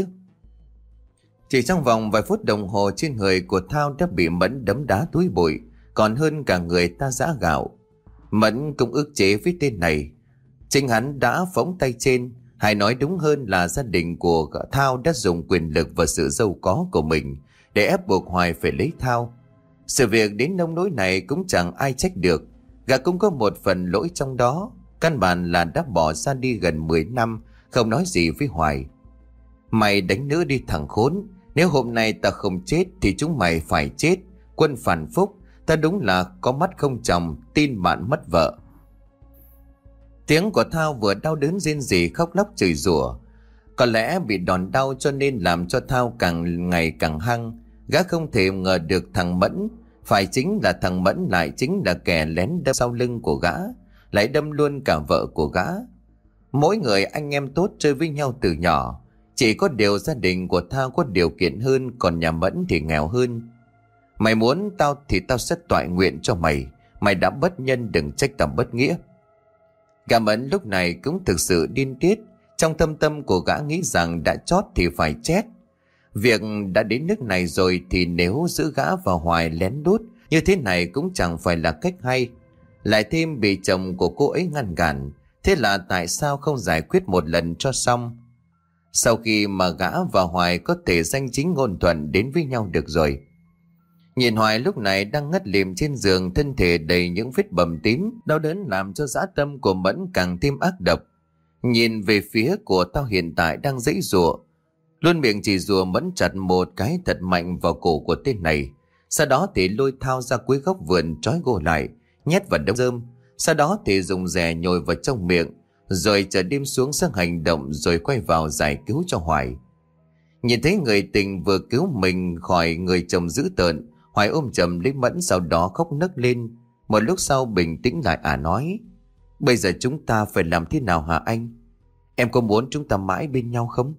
Chỉ trong vòng vài phút đồng hồ, trên người của Thao đã bị Mẫn đấm đá túi bụi, còn hơn cả người ta giã gạo. Mẫn cũng ức chế với tên này. Chính hắn đã phóng tay trên, hay nói đúng hơn là gia đình của Thao đã dùng quyền lực và sự giàu có của mình để ép buộc Hoài phải lấy Thao. Sự việc đến nông nỗi này cũng chẳng ai trách được. Gã cũng có một phần lỗi trong đó. Căn bản là đã bỏ ra đi gần mười năm, không nói gì với Hoài. Mày đánh nữa đi thằng khốn. Nếu hôm nay ta không chết thì chúng mày phải chết. Quân phản phúc, ta đúng là có mắt không chồng, tin bạn mất vợ. Tiếng của Thao vừa đau đớn rên rỉ khóc lóc chửi rủa. Có lẽ bị đòn đau cho nên làm cho Thao càng ngày càng hăng. Gã không thể ngờ được thằng Mẫn, phải chính là thằng Mẫn lại chính là kẻ lén đâm sau lưng của gã, lại đâm luôn cả vợ của gã. Mỗi người anh em tốt chơi với nhau từ nhỏ, chỉ có điều gia đình của Thao có điều kiện hơn, còn nhà Mẫn thì nghèo hơn. Mày muốn tao thì tao sẽ toại nguyện cho mày. Mày đã bất nhân đừng trách tao bất nghĩa. Gã Mẫn lúc này cũng thực sự điên tiết. Trong thâm tâm của gã nghĩ rằng đã chót thì phải chết. Việc đã đến nước này rồi thì nếu giữ gã và Hoài lén lút như thế này cũng chẳng phải là cách hay. Lại thêm bị chồng của cô ấy ngăn cản. Thế là tại sao không giải quyết một lần cho xong? Sau khi mà gã và Hoài có thể danh chính ngôn thuận đến với nhau được rồi. Nhìn Hoài lúc này đang ngất lịm trên giường, thân thể đầy những vết bầm tím, đau đớn làm cho dã tâm của Mẫn càng thêm ác độc. Nhìn về phía của Tao hiện tại đang giãy giụa, luôn miệng chỉ rùa Mẫn chặt một cái thật mạnh vào cổ của tên này. Sau đó thì lôi Thao ra cuối góc vườn trói gô lại, nhét vào đống rơm. Sau đó thì dùng rẻ nhồi vào trong miệng, rồi chờ đêm xuống sang hành động, rồi quay vào giải cứu cho Hoài. Nhìn thấy người tình vừa cứu mình khỏi người chồng dữ tợn, Hoài ôm chầm lấy Mẫn, sau đó khóc nấc lên. Một lúc sau bình tĩnh lại à nói: Bây giờ chúng ta phải làm thế nào hả anh? Em có muốn chúng ta mãi bên nhau không?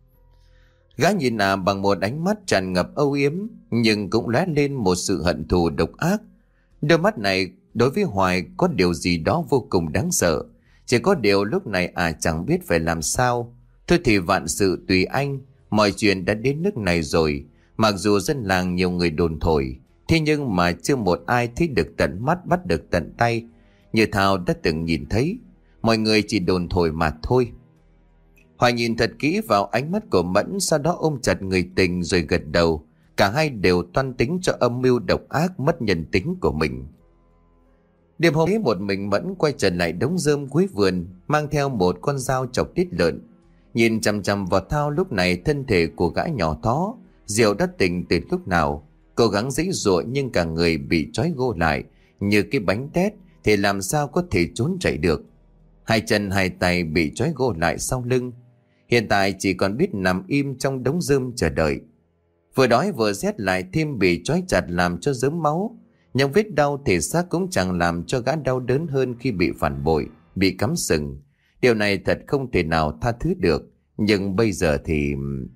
Gã nhìn à bằng một ánh mắt tràn ngập âu yếm, nhưng cũng lóe lên một sự hận thù độc ác. Đôi mắt này đối với Hoài có điều gì đó vô cùng đáng sợ. Chỉ có điều lúc này à chẳng biết phải làm sao. Thôi thì vạn sự tùy anh. Mọi chuyện đã đến nước này rồi. Mặc dù dân làng nhiều người đồn thổi, thế nhưng mà chưa một ai thấy được tận mắt, bắt được tận tay như Thao đã từng nhìn thấy. Mọi người chỉ đồn thổi mà thôi. Hoài nhìn thật kỹ vào ánh mắt của Mẫn, sau đó ôm chặt người tình rồi gật đầu. Cả hai đều toan tính cho âm mưu độc ác mất nhân tính của mình. Đêm hôm ấy một mình Mẫn quay trở lại đống rơm cuối vườn, mang theo một con dao chọc tiết lợn. Nhìn chằm chằm vào Thao, lúc này thân thể của gã nhỏ thó, Diệu đã tỉnh từ lúc nào. Cố gắng giãy giụa nhưng cả người bị trói gô lại như cái bánh tét, thì làm sao có thể trốn chạy được. Hai chân hai tay bị trói gô lại sau lưng, hiện tại chỉ còn biết nằm im trong đống rơm chờ đợi. Vừa đói vừa rét lại thêm bị trói chặt làm cho rớm máu. Nhưng vết đau thể xác cũng chẳng làm cho gã đau đớn hơn khi bị phản bội, bị cắm sừng. Điều này thật không thể nào tha thứ được. Nhưng bây giờ thì...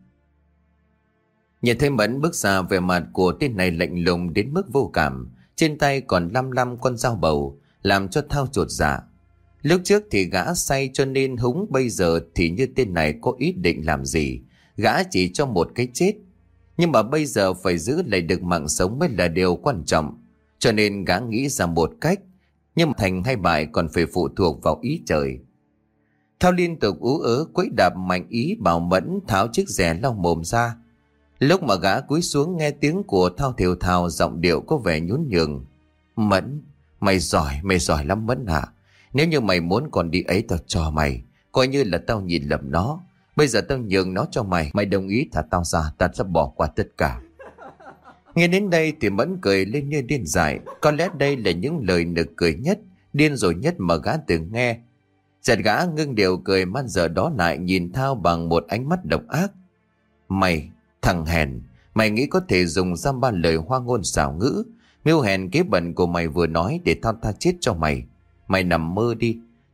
Nhìn thấy Mẫn bước ra, vẻ mặt của tên này lạnh lùng đến mức vô cảm. Trên tay còn lăm lăm con dao bầu, làm cho Thao chột dạ. Lúc trước thì gã say cho nên húng, bây giờ thì như tên này có ý định làm gì, gã chỉ cho một cái chết. Nhưng mà bây giờ phải giữ lại được mạng sống mới là điều quan trọng. Cho nên gã nghĩ ra một cách, nhưng mà thành hay bại còn phải phụ thuộc vào ý trời. Thao liên tục ú ớ quấy đạp mạnh ý bảo Mẫn tháo chiếc rẻ lau mồm ra. Lúc mà gã cúi xuống nghe tiếng của Thao thều thào, giọng điệu có vẻ nhún nhường. Mẫn, mày giỏi, mày giỏi lắm Mẫn hả? Nếu như mày muốn còn đi ấy tao cho mày, coi như là tao nhìn lầm nó. Bây giờ tao nhường nó cho mày, mày đồng ý thả tao ra, tao sẽ bỏ qua tất cả. Nghe đến đây thì Mẫn cười lên như điên dại. Có lẽ đây là những lời nực cười nhất, điên rồi nhất mà gã từng nghe. Chợt gã ngưng điệu cười, man giờ đó lại nhìn Thao bằng một ánh mắt độc ác. Mày, thằng hèn, mày nghĩ có thể dùng ra ba lời hoa ngôn xảo ngữ, mưu hèn kế bẩn của mày vừa nói để tao tha chết cho mày. Mày nằm mơ đi.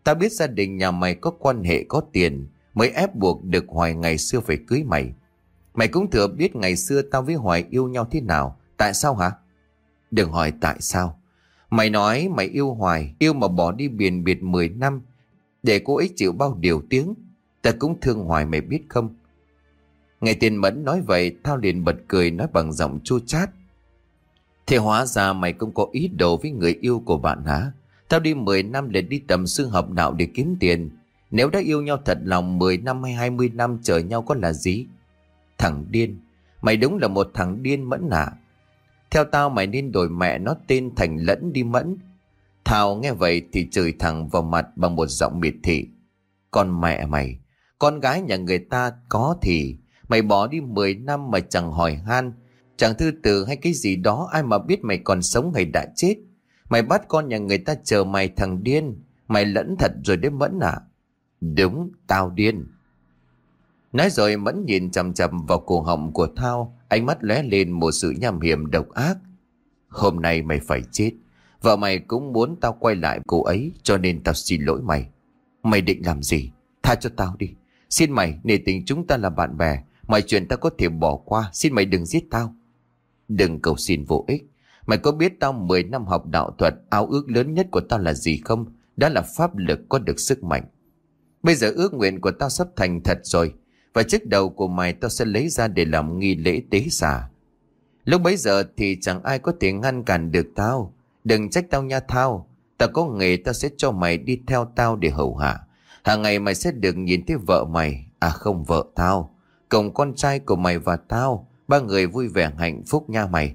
Tao biết gia đình nhà mày có quan hệ có tiền, mới ép buộc được Hoài ngày xưa phải cưới mày. Mày cũng thừa biết ngày xưa tao với Hoài yêu nhau thế nào. Tại sao hả? Đừng hỏi tại sao. Mày nói mày yêu Hoài, yêu mà bỏ đi biển biệt mười năm để cô ấy chịu bao điều tiếng. Ta cũng thương Hoài mày biết không? Nghe Tiên Mẫn nói vậy, Thao liền bật cười nói bằng giọng chua chát. Thế hóa ra mày cũng có ý đồ với người yêu của bạn hả? Tao đi mười năm để đi tầm sư học đạo để kiếm tiền. Nếu đã yêu nhau thật lòng mười năm hay hai mươi năm chờ nhau có là gì? Thằng điên. Mày đúng là một thằng điên Mẫn ạ. Theo tao mày nên đổi mẹ nó tên thành Lẫn đi Mẫn. Thảo nghe vậy thì chửi thẳng vào mặt bằng một giọng miệt thị. Con mẹ mày, con gái nhà người ta có thì mày bỏ đi mười năm mà chẳng hỏi han, chẳng thư từ hay cái gì đó, ai mà biết mày còn sống hay đã chết. Mày bắt con nhà người ta chờ mày thằng điên. Mày Lẫn thật rồi đấy Mẫn à? Đúng, tao điên. Nói rồi Mẫn nhìn chằm chằm vào cổ họng của Thao, ánh mắt lóe lên một sự nham hiểm độc ác. Hôm nay mày phải chết. Vợ mày cũng muốn tao quay lại cô ấy, cho nên tao xin lỗi mày. Mày định làm gì? Tha cho tao đi. Xin mày, nể tình chúng ta là bạn bè, mọi chuyện tao có thể bỏ qua. Xin mày đừng giết tao. Đừng cầu xin vô ích. Mày có biết tao mười năm học đạo thuật, ao ước lớn nhất của tao là gì không? Đó là pháp lực có được sức mạnh. Bây giờ ước nguyện của tao sắp thành thật rồi, và chiếc đầu của mày tao sẽ lấy ra để làm nghi lễ tế xả. Lúc bấy giờ thì chẳng ai có thể ngăn cản được tao. Đừng trách tao nha Thao. Tao có nghề, tao sẽ cho mày đi theo tao để hầu hạ. Hàng ngày mày sẽ được nhìn thấy vợ mày, à không, vợ tao, cùng con trai của mày và tao, ba người vui vẻ hạnh phúc nha mày.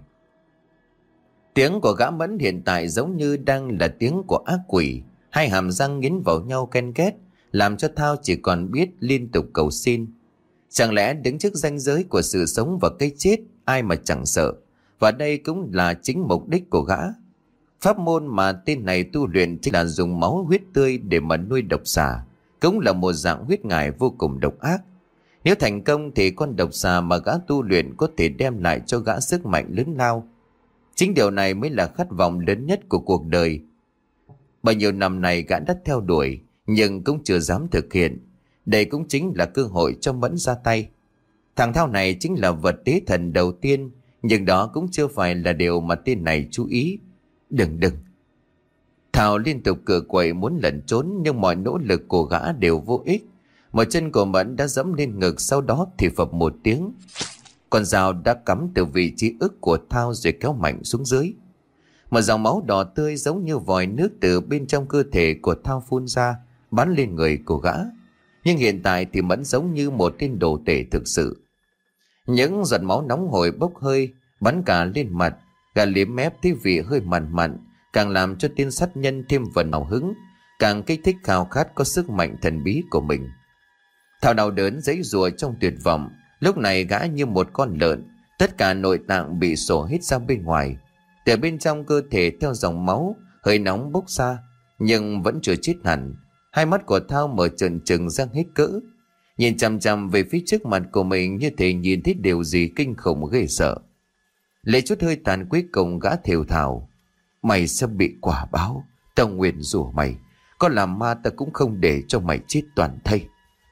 Tiếng của gã Mẫn hiện tại giống như đang là tiếng của ác quỷ. Hai hàm răng nghiến vào nhau ken két, làm cho Thao chỉ còn biết liên tục cầu xin. Chẳng lẽ đứng trước ranh giới của sự sống và cái chết, ai mà chẳng sợ. Và đây cũng là chính mục đích của gã. Pháp môn mà tên này tu luyện chính là dùng máu huyết tươi để mà nuôi độc xà, cũng là một dạng huyết ngải vô cùng độc ác. Nếu thành công thì con độc xà mà gã tu luyện có thể đem lại cho gã sức mạnh lớn lao. Chính điều này mới là khát vọng lớn nhất của cuộc đời. Bao nhiêu năm này gã đã theo đuổi, nhưng cũng chưa dám thực hiện. Đây cũng chính là cơ hội cho Mẫn ra tay. Thằng Thao này chính là vật tế thần đầu tiên, nhưng đó cũng chưa phải là điều mà tên này chú ý. Đừng đừng. Thao liên tục cựa quậy muốn lẩn trốn, nhưng mọi nỗ lực của gã đều vô ích. Một chân của Mẫn đã dẫm lên ngực, sau đó thì phập một tiếng. Con dao đã cắm từ vị trí ức của Thao rồi kéo mạnh xuống dưới. Một dòng máu đỏ tươi giống như vòi nước từ bên trong cơ thể của Thao phun ra, bắn lên người của gã. Nhưng hiện tại thì Mẫn giống như một tên đồ tể thực sự. Những giọt máu nóng hổi bốc hơi, bắn cả lên mặt. Gã liếm mép thấy vị hơi mặn mặn, càng làm cho tên sát nhân thêm phần hào hứng, càng kích thích khao khát có sức mạnh thần bí của mình. Thao đau đớn giãy giụa trong tuyệt vọng. Lúc này gã như một con lợn, tất cả nội tạng bị sổ hết ra bên ngoài. Từ bên trong cơ thể theo dòng máu, hơi nóng bốc ra, nhưng vẫn chưa chết hẳn. Hai mắt của Thao mở trợn trừng ra hết cỡ, nhìn chằm chằm về phía trước mặt của mình như thể nhìn thấy điều gì kinh khủng ghê sợ. Lấy chút hơi tàn cuối cùng gã thều thào: Mày sẽ bị quả báo. Tao nguyền rủa mày, có làm ma ta cũng không để cho mày chết toàn thây.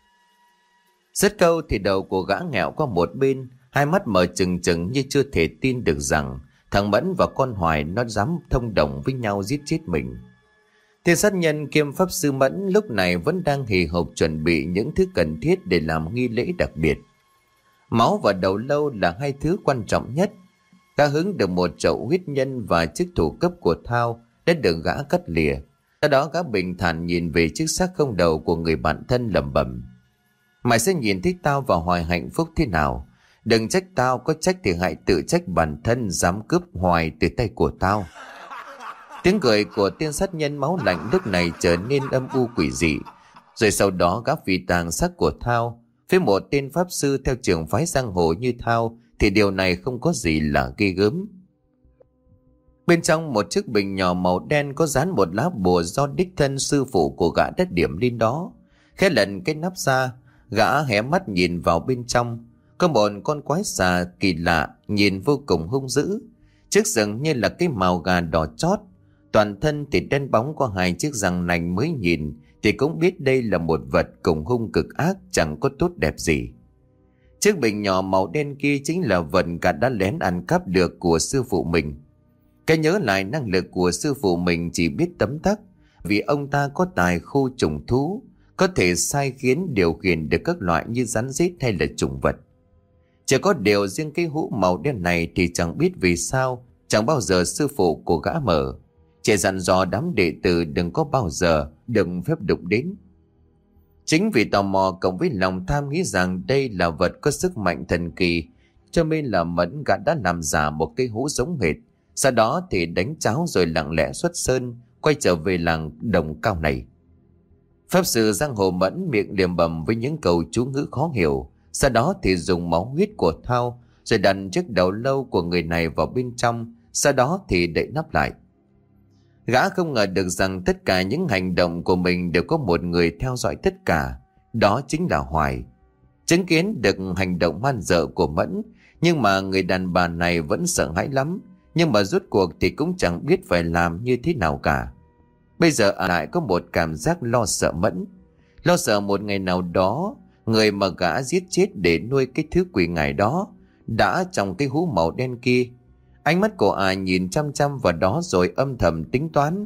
Dứt câu thì đầu của gã nghẹo qua một bên, hai mắt mở trừng trừng như chưa thể tin được rằng thằng Mẫn và con Hoài nó dám thông đồng với nhau giết chết mình. Tên sát nhân kiêm pháp sư Mẫn lúc này vẫn đang hì hục chuẩn bị những thứ cần thiết để làm nghi lễ đặc biệt. Máu và đầu lâu là hai thứ quan trọng nhất. Gã hứng được một chậu huyết nhân và chiếc thủ cấp của Thao đã được gã cắt lìa. Sau đó gã bình thản nhìn về chiếc xác không đầu của người bạn thân lẩm bẩm: Mày sẽ nhìn thấy tao và Hoài hạnh phúc thế nào. Đừng trách tao, có trách thì hãy tự trách bản thân dám cướp Hoài từ tay của tao. Tiếng cười của tên sát nhân máu lạnh lúc này trở nên âm u quỷ dị. Rồi sau đó gã phi tàng xác của Thao. Với một tên pháp sư theo trường phái giang hồ như Thao thì điều này không có gì là ghê gớm. Bên trong một chiếc bình nhỏ màu đen có dán một lá bùa do đích thân sư phụ của gã đã điểm lên đó. Khẽ lần cái nắp ra, gã hé mắt nhìn vào bên trong. Có một con quái xà kỳ lạ, nhìn vô cùng hung dữ. Chiếc rừng như là cái mào gà đỏ chót, Toàn thân thì đen bóng, có hai chiếc răng nanh, mới nhìn thì cũng biết đây là một vật cùng hung cực ác, chẳng có tốt đẹp gì. Chiếc bình nhỏ màu đen kia chính là vật gã đã lén ăn cắp được của sư phụ mình. Cái nhớ lại năng lực của sư phụ mình chỉ biết tấm tắc, vì ông ta có tài khu trùng thú, có thể sai khiến điều khiển được các loại như rắn rết hay là trùng vật. Chỉ có điều riêng cái hũ màu đen này thì chẳng biết vì sao chẳng bao giờ sư phụ của gã mở. Chỉ dặn dò đám đệ tử đừng có bao giờ đừng phép đụng đến. Chính vì tò mò cộng với lòng tham nghĩ rằng đây là vật có sức mạnh thần kỳ, cho nên là Mẫn gã đã làm giả một cái hũ giống hệt. Sau đó thì đánh cháo rồi lặng lẽ xuất sơn, quay trở về làng Đồng Cao này. Pháp sư giang hồ Mẫn miệng liềm bầm với những câu chú ngữ khó hiểu. Sau đó thì dùng máu huyết của Thao rồi đặt chiếc đầu lâu của người này vào bên trong. Sau đó thì đậy nắp lại. Gã không ngờ được rằng tất cả những hành động của mình đều có một người theo dõi tất cả. Đó chính là Hoài. Chứng kiến được hành động man dợ của Mẫn, nhưng mà người đàn bà này vẫn sợ hãi lắm. Nhưng mà rốt cuộc thì cũng chẳng biết phải làm như thế nào cả. Bây giờ lại có một cảm giác lo sợ Mẫn. Lo sợ một ngày nào đó, người mà gã giết chết để nuôi cái thứ quỷ ngài đó đã trong cái hũ màu đen kia. Ánh mắt của ả nhìn chăm chăm vào đó rồi âm thầm tính toán.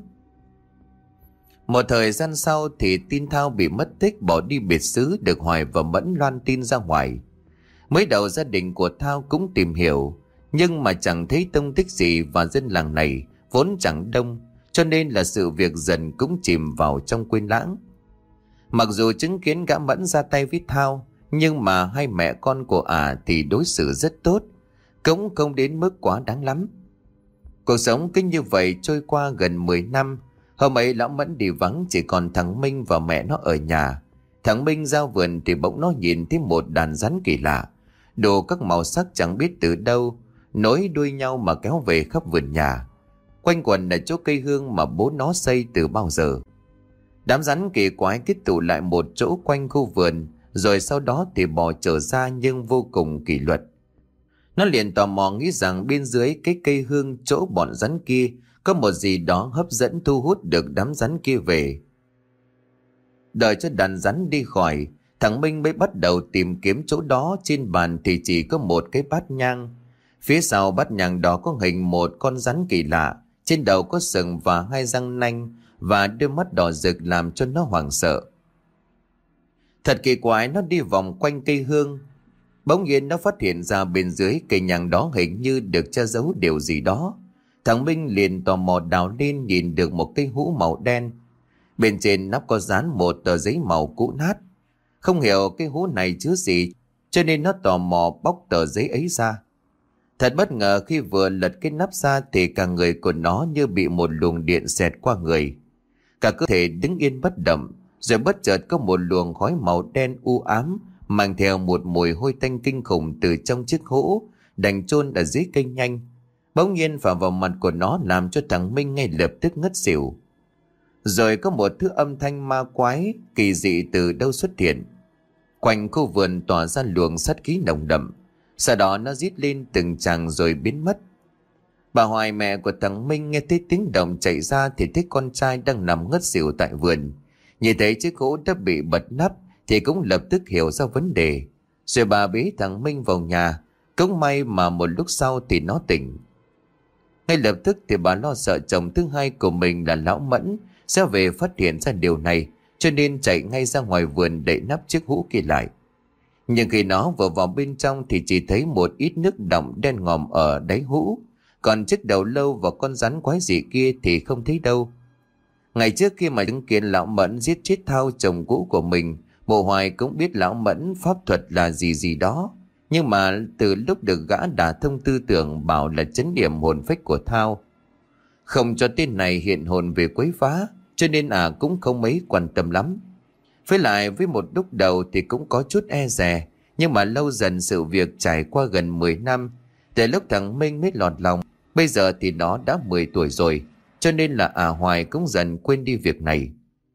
Một thời gian sau thì tin Thao bị mất tích bỏ đi biệt xứ được Hoài và Mẫn loan tin ra ngoài. Mới đầu gia đình của Thao cũng tìm hiểu, nhưng mà chẳng thấy tông tích gì, và dân làng này vốn chẳng đông, cho nên là sự việc dần cũng chìm vào trong quên lãng. Mặc dù chứng kiến gã Mẫn ra tay với Thao, nhưng mà hai mẹ con của ả thì đối xử rất tốt, cũng không đến mức quá đáng lắm. Cuộc sống cứ như vậy trôi qua gần mười năm. Hôm ấy lão Mẫn đi vắng, chỉ còn thằng Minh và mẹ nó ở nhà. Thằng Minh ra vườn thì bỗng nó nhìn thấy một đàn rắn kỳ lạ, đủ các màu sắc chẳng biết từ đâu, nối đuôi nhau mà kéo về khắp vườn nhà, quanh quẩn ở chỗ cây hương mà bố nó xây từ bao giờ. Đám rắn kỳ quái kết tụ lại một chỗ quanh khu vườn, rồi sau đó thì bò trở ra nhưng vô cùng kỷ luật. Nó liền tò mò nghĩ rằng bên dưới cái cây hương chỗ bọn rắn kia có một gì đó hấp dẫn thu hút được đám rắn kia về. Đợi cho đàn rắn đi khỏi, thằng Minh mới bắt đầu tìm kiếm chỗ đó. Trên bàn thì chỉ có một cái bát nhang. Phía sau bát nhang đó có hình một con rắn kỳ lạ, trên đầu có sừng và hai răng nanh và đôi mắt đỏ rực làm cho nó hoảng sợ. Thật kỳ quái, nó đi vòng quanh cây hương. Bỗng nhiên nó phát hiện ra bên dưới cây nhang đó hình như được che giấu điều gì đó. Thằng Minh liền tò mò đào lên, nhìn được một cây hũ màu đen. Bên trên nắp có dán một tờ giấy màu cũ nát. Không hiểu cái hũ này chứa gì, cho nên nó tò mò bóc tờ giấy ấy ra. Thật bất ngờ, khi vừa lật cái nắp ra thì cả người của nó như bị một luồng điện xẹt qua người. Cả cơ thể đứng yên bất động, rồi bất chợt có một luồng khói màu đen u ám mang theo một mùi hôi tanh kinh khủng từ trong chiếc hũ đành chôn ở dưới cây nhang, bỗng nhiên phả vào mặt của nó, làm cho thằng Minh ngay lập tức ngất xỉu. Rồi có một thứ âm thanh ma quái kỳ dị từ đâu xuất hiện. Quanh khu vườn tỏa ra luồng sát khí nồng đậm, sau đó nó rít lên từng tràng rồi biến mất. Bà Hoài, mẹ của thằng Minh, nghe thấy tiếng động chạy ra thì thấy con trai đang nằm ngất xỉu tại vườn. Nhìn thấy chiếc hũ đã bị bật nắp thì cũng lập tức hiểu ra vấn đề. Rồi bà bế thằng Minh vào nhà. Cũng may mà một lúc sau thì nó tỉnh. Ngay lập tức thì bà lo sợ chồng thứ hai của mình là lão Mẫn sẽ về phát hiện ra điều này, cho nên chạy ngay ra ngoài vườn đậy nắp chiếc hũ kia lại. Nhưng khi nó vừa vào bên trong thì chỉ thấy một ít nước đọng đen ngòm ở đáy hũ, còn chiếc đầu lâu và con rắn quái dị kia thì không thấy đâu. Ngày trước khi mà chứng kiến lão Mẫn giết chết Thao, chồng cũ của mình, Bộ Hoài cũng biết lão Mẫn pháp thuật là gì gì đó. Nhưng mà từ lúc được gã đả thông tư tưởng bảo là trấn điểm hồn phách của Thao, không cho tên này hiện hồn về quấy phá, cho nên à cũng không mấy quan tâm lắm. Với lại với một lúc đầu thì cũng có chút e dè, nhưng mà lâu dần sự việc trải qua gần mười năm, từ lúc thằng Minh mới lọt lòng, bây giờ thì nó đã mười tuổi rồi, cho nên là à Hoài cũng dần quên đi việc này.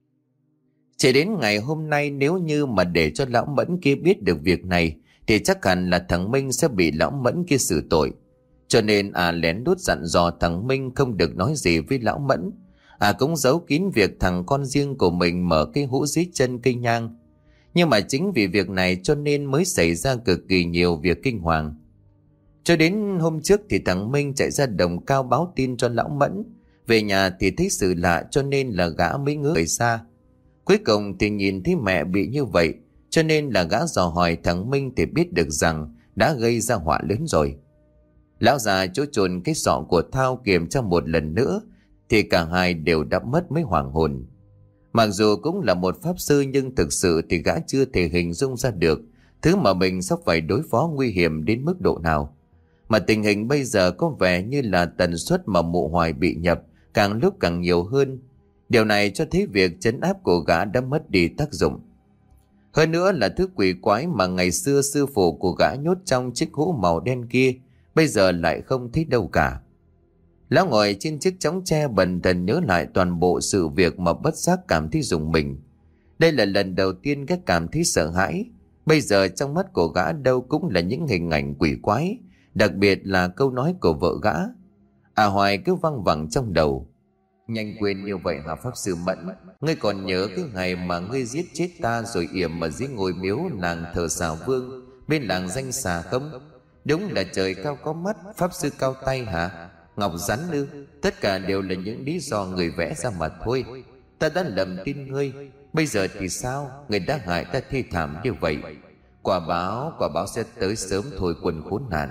Chỉ đến ngày hôm nay, nếu như mà để cho lão Mẫn kia biết được việc này thì chắc hẳn là thằng Minh sẽ bị lão Mẫn kia xử tội. Cho nên à lén đút dặn dò thằng Minh không được nói gì với lão Mẫn. À cũng giấu kín việc thằng con riêng của mình mở cái hũ dưới chân cây nhang. Nhưng mà chính vì việc này cho nên mới xảy ra cực kỳ nhiều việc kinh hoàng. Cho đến hôm trước thì thằng Minh chạy ra đồng cao báo tin cho lão Mẫn. Về nhà thì thấy sự lạ cho nên là gã mới ngứa người xa. Cuối cùng thì nhìn thấy mẹ bị như vậy, cho nên là gã dò hỏi thằng Minh thì biết được rằng đã gây ra họa lớn rồi. Lão già chỗ chôn cái sọ của Thao kiểm tra một lần nữa thì cả hai đều đã mất mấy hoàng hồn. Mặc dù cũng là một pháp sư nhưng thực sự thì gã chưa thể hình dung ra được thứ mà mình sắp phải đối phó nguy hiểm đến mức độ nào. Mà tình hình bây giờ có vẻ như là tần suất mà mụ Hoài bị nhập càng lúc càng nhiều hơn. Điều này cho thấy việc trấn áp của gã đã mất đi tác dụng. Hơn nữa là thứ quỷ quái mà ngày xưa sư phụ của gã nhốt trong chiếc hũ màu đen kia bây giờ lại không thấy đâu cả. Lão ngồi trên chiếc chõng tre bần thần nhớ lại toàn bộ sự việc mà bất giác cảm thấy rùng mình. Đây là lần đầu tiên gã cảm thấy sợ hãi. Bây giờ trong mắt của gã đâu cũng là những hình ảnh quỷ quái, đặc biệt là câu nói của vợ gã. À Hoài cứ văng vẳng trong đầu. Nhanh quên như vậy hả Pháp Sư Mẫn? Ngươi còn nhớ cái ngày mà ngươi giết chết ta rồi yểm ở dưới ngôi miếu làng thờ Xà Vương bên làng Danh Xà không? Đúng là trời cao có mắt, Pháp Sư cao tay hả? Ngọc rắn ư? Tất cả đều là những lý do người vẽ ra mà thôi. Ta đã lầm tin ngươi. Bây giờ thì sao? Người đã hại ta thi thảm như vậy. Quả báo, quả báo sẽ tới sớm thôi quần khốn nạn.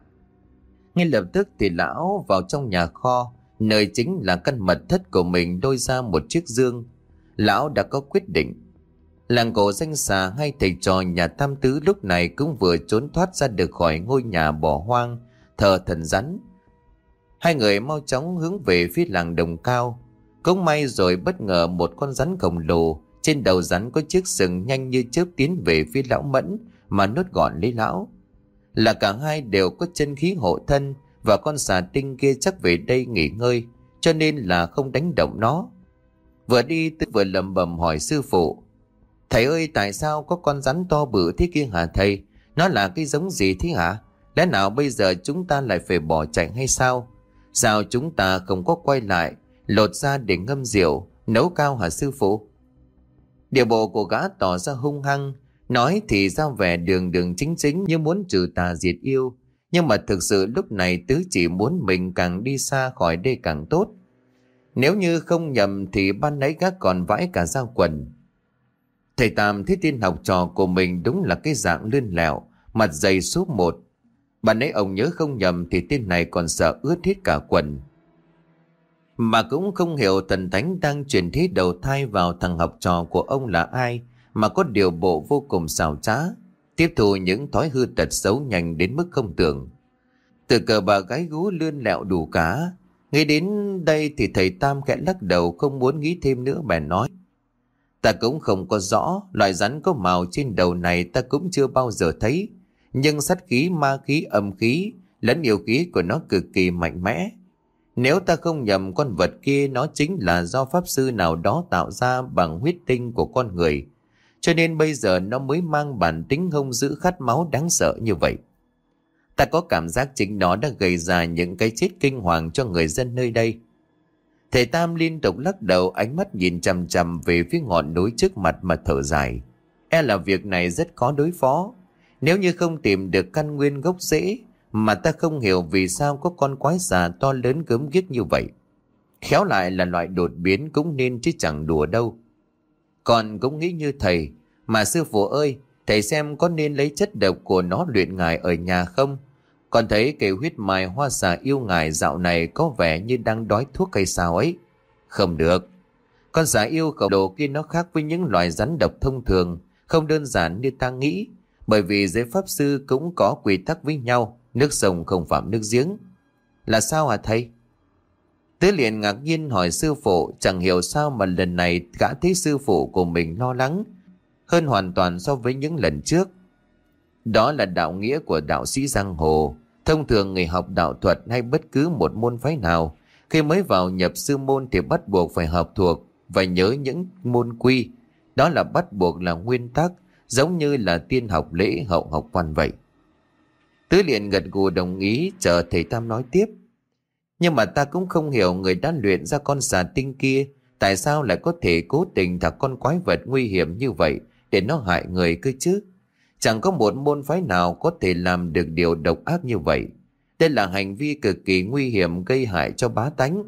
Ngay lập tức thì lão vào trong nhà kho, nơi chính là căn mật thất của mình, lôi ra một chiếc dương. Lão đã có quyết định. Làng cổ Danh Xà hay thầy trò nhà Tam Tứ lúc này cũng vừa trốn thoát ra được khỏi ngôi nhà bỏ hoang thờ thần rắn. Hai người mau chóng hướng về phía làng Đồng Cao. Cũng may rồi bất ngờ một con rắn khổng lồ, trên đầu rắn có chiếc sừng nhanh như chớp tiến về phía lão Mẫn mà nuốt gọn lấy lão. Là cả hai đều có chân khí hộ thân, và con xà tinh kia chắc về đây nghỉ ngơi, cho nên là không đánh động nó. Vừa đi tôi vừa lẩm bẩm hỏi sư phụ: Thầy ơi, tại sao có con rắn to bự thế kia hả thầy? Nó là cái giống gì thế hả? Lẽ nào bây giờ chúng ta lại phải bỏ chạy hay sao? Sao chúng ta không có quay lại lột ra để ngâm rượu nấu cao hả sư phụ? Điệu bộ của gã tỏ ra hung hăng, nói thì ra vẻ đường đường chính chính như muốn trừ tà diệt yêu. Nhưng mà thực sự lúc này Tứ chỉ muốn mình càng đi xa khỏi đây càng tốt. Nếu như không nhầm thì ban nãy gã còn vãi cả da quần. Thầy Tam thấy tên học trò của mình đúng là cái dạng lươn lẹo, mặt dày súp một. Ban nãy ông nhớ không nhầm thì tên này còn sợ ướt hết cả quần. Mà cũng không hiểu thần thánh đang chuyển thế đầu thai vào thằng học trò của ông là ai mà có điều bộ vô cùng xảo trá, tiếp thu những thói hư tật xấu nhanh đến mức không tưởng. Từ cờ bà gái gú lươn lẹo đủ cả. Nghĩ đến đây thì thầy Tam khẽ lắc đầu, không muốn nghĩ thêm nữa, bèn nói: Ta cũng không có rõ, loại rắn có màu trên đầu này ta cũng chưa bao giờ thấy. Nhưng sát khí, ma khí, âm khí lẫn yêu khí của nó cực kỳ mạnh mẽ. Nếu ta không nhầm, con vật kia nó chính là do pháp sư nào đó tạo ra bằng huyết tinh của con người, cho nên bây giờ nó mới mang bản tính hung dữ khát máu đáng sợ như vậy. Ta có cảm giác chính nó đã gây ra những cái chết kinh hoàng cho người dân nơi đây. Thầy Tam liên tục lắc đầu, ánh mắt nhìn chằm chằm về phía ngọn núi trước mặt mà thở dài. E là việc này rất khó đối phó. Nếu như không tìm được căn nguyên gốc rễ, mà ta không hiểu vì sao có con quái xà to lớn gớm ghiếc như vậy. Khéo lại là loại đột biến cũng nên chứ chẳng đùa đâu. Còn cũng nghĩ như thầy, mà sư phụ ơi, thầy xem có nên lấy chất độc của nó luyện ngài ở nhà không? Còn thấy cây huyết mài hoa xà yêu ngài dạo này có vẻ như đang đói thuốc hay sao ấy. Không được. Con xà yêu khổng lồ kia nó khác với những loài rắn độc thông thường, không đơn giản như ta nghĩ. Bởi vì giới pháp sư cũng có quy tắc với nhau, nước sông không phạm nước giếng. Là sao hả thầy? Tứ liền ngạc nhiên hỏi sư phụ, chẳng hiểu sao mà lần này gã thấy sư phụ của mình lo lắng hơn hoàn toàn so với những lần trước. Đó là đạo nghĩa của đạo sĩ giang hồ. Thông thường người học đạo thuật hay bất cứ một môn phái nào, khi mới vào nhập sư môn thì bắt buộc phải học thuộc và nhớ những môn quy. Đó là bắt buộc, là nguyên tắc, giống như là tiên học lễ, hậu học văn vậy. Tứ liền gật gù đồng ý, chờ thầy Tam nói tiếp. Nhưng mà ta cũng không hiểu người đã luyện ra con xà tinh kia tại sao lại có thể cố tình thả con quái vật nguy hiểm như vậy để nó hại người cơ chứ. Chẳng có một môn phái nào có thể làm được điều độc ác như vậy. Đây là hành vi cực kỳ nguy hiểm gây hại cho bá tánh.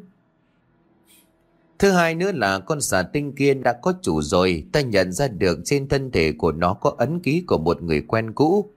Thứ hai nữa là con xà tinh kia đã có chủ rồi, ta nhận ra được trên thân thể của nó có ấn ký của một người quen cũ.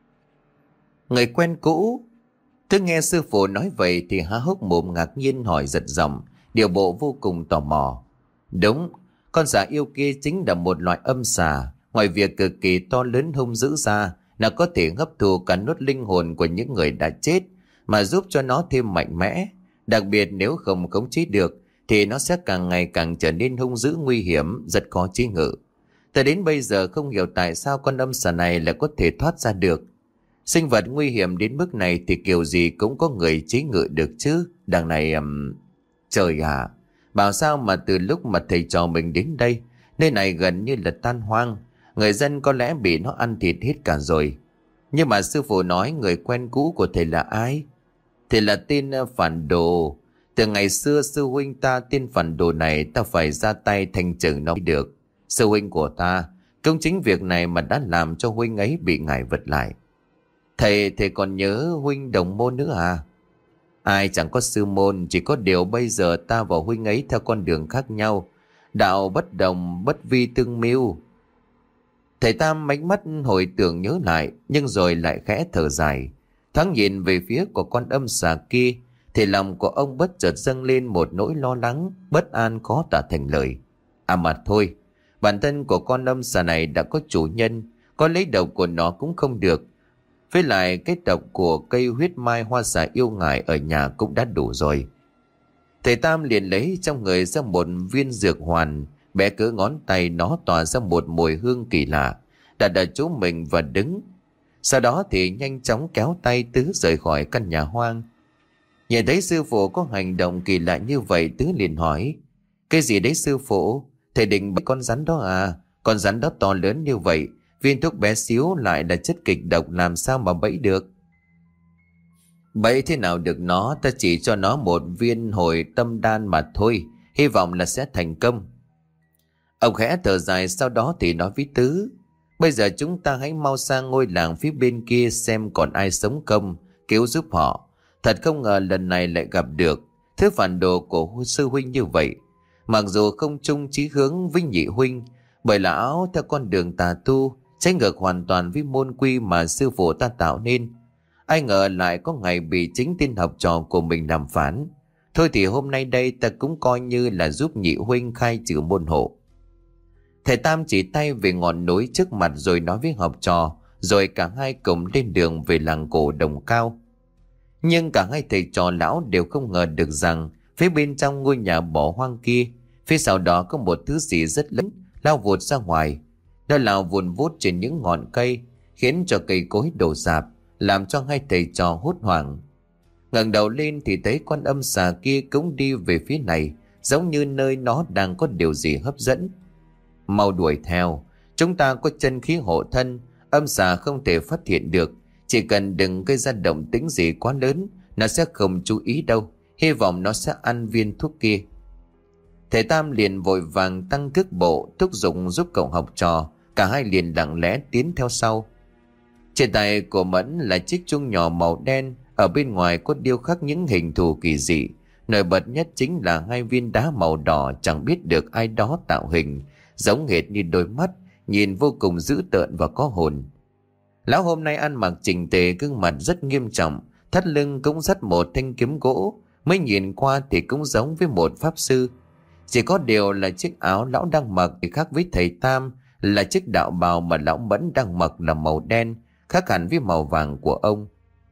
Người quen cũ? Tôi nghe sư phụ nói vậy thì há hốc mồm ngạc nhiên hỏi giật giọng, điều bộ vô cùng tò mò. Đúng, con xà yêu kia chính là một loại âm xà. Ngoài việc cực kỳ to lớn hung dữ ra, nó có thể hấp thụ cả nốt linh hồn của những người đã chết mà giúp cho nó thêm mạnh mẽ. Đặc biệt nếu không khống chế được thì nó sẽ càng ngày càng trở nên hung dữ nguy hiểm, rất khó chế ngự. Ta đến bây giờ không hiểu tại sao con âm xà này lại có thể thoát ra được. Sinh vật nguy hiểm đến mức này thì kiểu gì cũng có người chế ngự được chứ. Đằng này... Um... Trời à, bảo sao mà từ lúc mà thầy trò mình đến đây, nơi này gần như là tan hoang. Người dân có lẽ bị nó ăn thịt hết cả rồi. Nhưng mà sư phụ nói người quen cũ của thầy là ai? Thì là tên phản đồ. Từ ngày xưa sư huynh ta tên phản đồ này ta phải ra tay thanh trừng nó mới được. Sư huynh của ta, công chính việc này mà đã làm cho huynh ấy bị ngài vật lại. Thầy, thầy còn nhớ huynh đồng môn nữa à? Ai chẳng có sư môn, chỉ có điều bây giờ ta và huynh ấy theo con đường khác nhau. Đạo bất đồng, bất vi tương mưu. Thầy Tam ánh mắt hồi tưởng nhớ lại, nhưng rồi lại khẽ thở dài. Thoáng nhìn về phía của con âm xà kia, thì lòng của ông bất chợt dâng lên một nỗi lo lắng, bất an khó tả thành lời. À mà thôi, bản thân của con âm xà này đã có chủ nhân, có lấy độc của nó cũng không được. Với lại cái độc của cây huyết mai hoa xà yêu ngài ở nhà cũng đã đủ rồi. Thầy Tam liền lấy trong người ra một viên dược hoàn, bé cỡ ngón tay, nó tỏa ra một mùi hương kỳ lạ, đặt ở chỗ mình và đứng. Sau đó thì nhanh chóng kéo tay Tứ rời khỏi căn nhà hoang. Nhìn thấy sư phụ có hành động kỳ lạ như vậy, Tứ liền hỏi: Cái gì đấy sư phụ? Thầy định bắt con rắn đó à? Con rắn đó to lớn như vậy, viên thuốc bé xíu lại là chất kịch độc, làm sao mà bẫy được? Bẫy thế nào được nó, ta chỉ cho nó một viên hồi tâm đan mà thôi, hy vọng là sẽ thành công. Ông khẽ thở dài, sau đó thì nói với Tứ: Bây giờ chúng ta hãy mau sang ngôi làng phía bên kia xem còn ai sống không, cứu giúp họ. Thật không ngờ lần này lại gặp được thứ phản đồ của sư huynh như vậy. Mặc dù không chung chí hướng với nhị huynh, bởi lão theo con đường tà tu, trái ngược hoàn toàn với môn quy mà sư phụ ta tạo nên. Ai ngờ lại có ngày bị chính tên học trò của mình làm phản. Thôi thì hôm nay đây ta cũng coi như là giúp nhị huynh khai trừ môn hộ. Thầy Tam chỉ tay về ngọn núi trước mặt rồi nói với học trò, rồi cả hai cùng lên đường về làng cổ Đồng Cao. Nhưng cả hai thầy trò lão đều không ngờ được rằng phía bên trong ngôi nhà bỏ hoang kia, phía sau đó có một thứ gì rất lớn lao vụt ra ngoài. Nó lao vùn vút trên những ngọn cây, khiến cho cây cối đổ rạp, làm cho hai thầy trò hốt hoảng. Ngẩng đầu lên thì thấy con âm xà kia cũng đi về phía này, giống như nơi nó đang có điều gì hấp dẫn. Mau đuổi theo, chúng ta có chân khí hộ thân, âm xà không thể phát hiện được. Chỉ cần đừng gây ra động tĩnh gì quá lớn, nó sẽ không chú ý đâu. Hy vọng nó sẽ ăn viên thuốc kia. Thầy Tam liền vội vàng tăng cước bộ, thúc giục giúp cậu học trò. Cả hai liền lặng lẽ tiến theo sau. Trên tay của Mẫn là chiếc chuông nhỏ màu đen, ở bên ngoài có điêu khắc những hình thù kỳ dị. Nổi bật nhất chính là hai viên đá màu đỏ chẳng biết được ai đó tạo hình, giống hệt như đôi mắt, nhìn vô cùng dữ tợn và có hồn. Lão hôm nay ăn mặc chỉnh tề, gương mặt rất nghiêm trọng, thắt lưng cũng dắt một thanh kiếm gỗ, mới nhìn qua thì cũng giống với một pháp sư. Chỉ có điều là chiếc áo lão đang mặc thì khác với thầy Tam, là chiếc đạo bào mà lão Mẫn đang mặc là màu đen, khác hẳn với màu vàng của ông.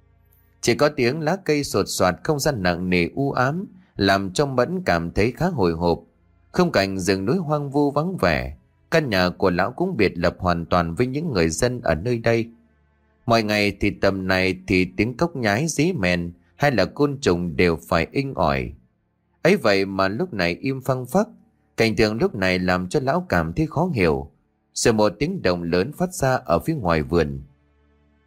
Chỉ có tiếng lá cây sột soạt, không gian nặng nề u ám, làm cho Mẫn cảm thấy khá hồi hộp. Khung cảnh rừng núi hoang vu vắng vẻ, căn nhà của lão cũng biệt lập hoàn toàn với những người dân ở nơi đây. Mọi ngày thì tầm này thì tiếng cốc nhái dí mèn hay là côn trùng đều phải inh ỏi. Ấy vậy mà lúc này im phăng phắc. Cảnh tượng lúc này làm cho lão cảm thấy khó hiểu. Rồi một tiếng động lớn phát ra ở phía ngoài vườn.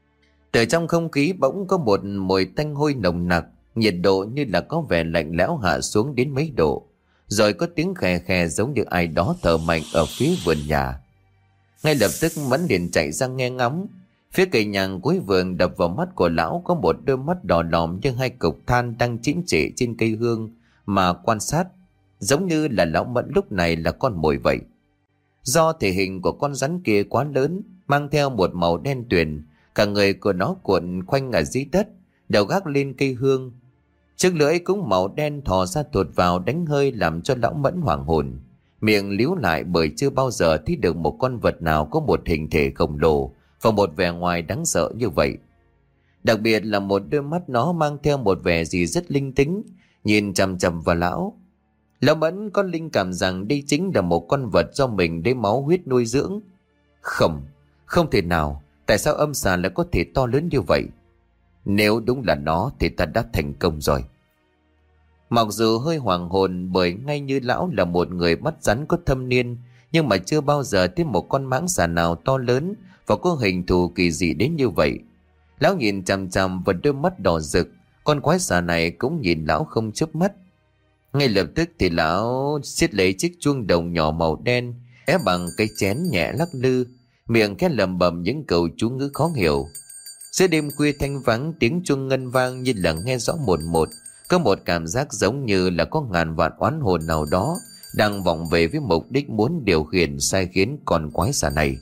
Từ trong không khí bỗng có một mùi tanh hôi nồng nặc, nhiệt độ như là có vẻ lạnh lẽo hạ xuống đến mấy độ. Rồi có tiếng khè khè giống như ai đó thở mạnh ở phía vườn nhà. Ngay lập tức Mẫn liền chạy ra nghe ngóng. Phía cây nhang cuối vườn đập vào mắt của lão có một đôi mắt đỏ lòm như hai cục than đang chín trệ trên cây hương mà quan sát, giống như là lão Mẫn lúc này là con mồi vậy. Do thể hình của con rắn kia quá lớn, mang theo một màu đen tuyền, cả người của nó cuộn khoanh ở dưới đất, đầu gác lên cây hương. Chiếc lưỡi cũng màu đen thò ra tuột vào đánh hơi làm cho lão Mẫn hoảng hồn. Miệng líu lại bởi chưa bao giờ thấy được một con vật nào có một hình thể khổng lồ và một vẻ ngoài đáng sợ như vậy. Đặc biệt là một đôi mắt nó mang theo một vẻ gì rất linh tính, nhìn chằm chằm vào lão. Lão Mẫn có linh cảm rằng đây chính là một con vật do mình lấy máu huyết nuôi dưỡng. Không, không thể nào, tại sao âm xà lại có thể to lớn như vậy? Nếu đúng là nó thì ta đã thành công rồi. Mặc dù hơi hoàng hồn bởi ngay như lão là một người bắt rắn có thâm niên, nhưng mà chưa bao giờ thấy một con mãng xà nào to lớn và có hình thù kỳ dị đến như vậy. Lão nhìn chằm chằm vào đôi mắt đỏ rực, con quái xà này cũng nhìn lão không chớp mắt. Ngay lập tức thì lão siết lấy chiếc chuông đồng nhỏ màu đen, ép bằng cái chén nhẹ lắc lư, miệng khẽ lẩm bẩm những câu chú ngữ khó hiểu. Giữa đêm khuya thanh vắng, tiếng chuông ngân vang như là nghe rõ một một, có một cảm giác giống như là có ngàn vạn oán hồn nào đó đang vọng về với mục đích muốn điều khiển sai khiến con quái xà này.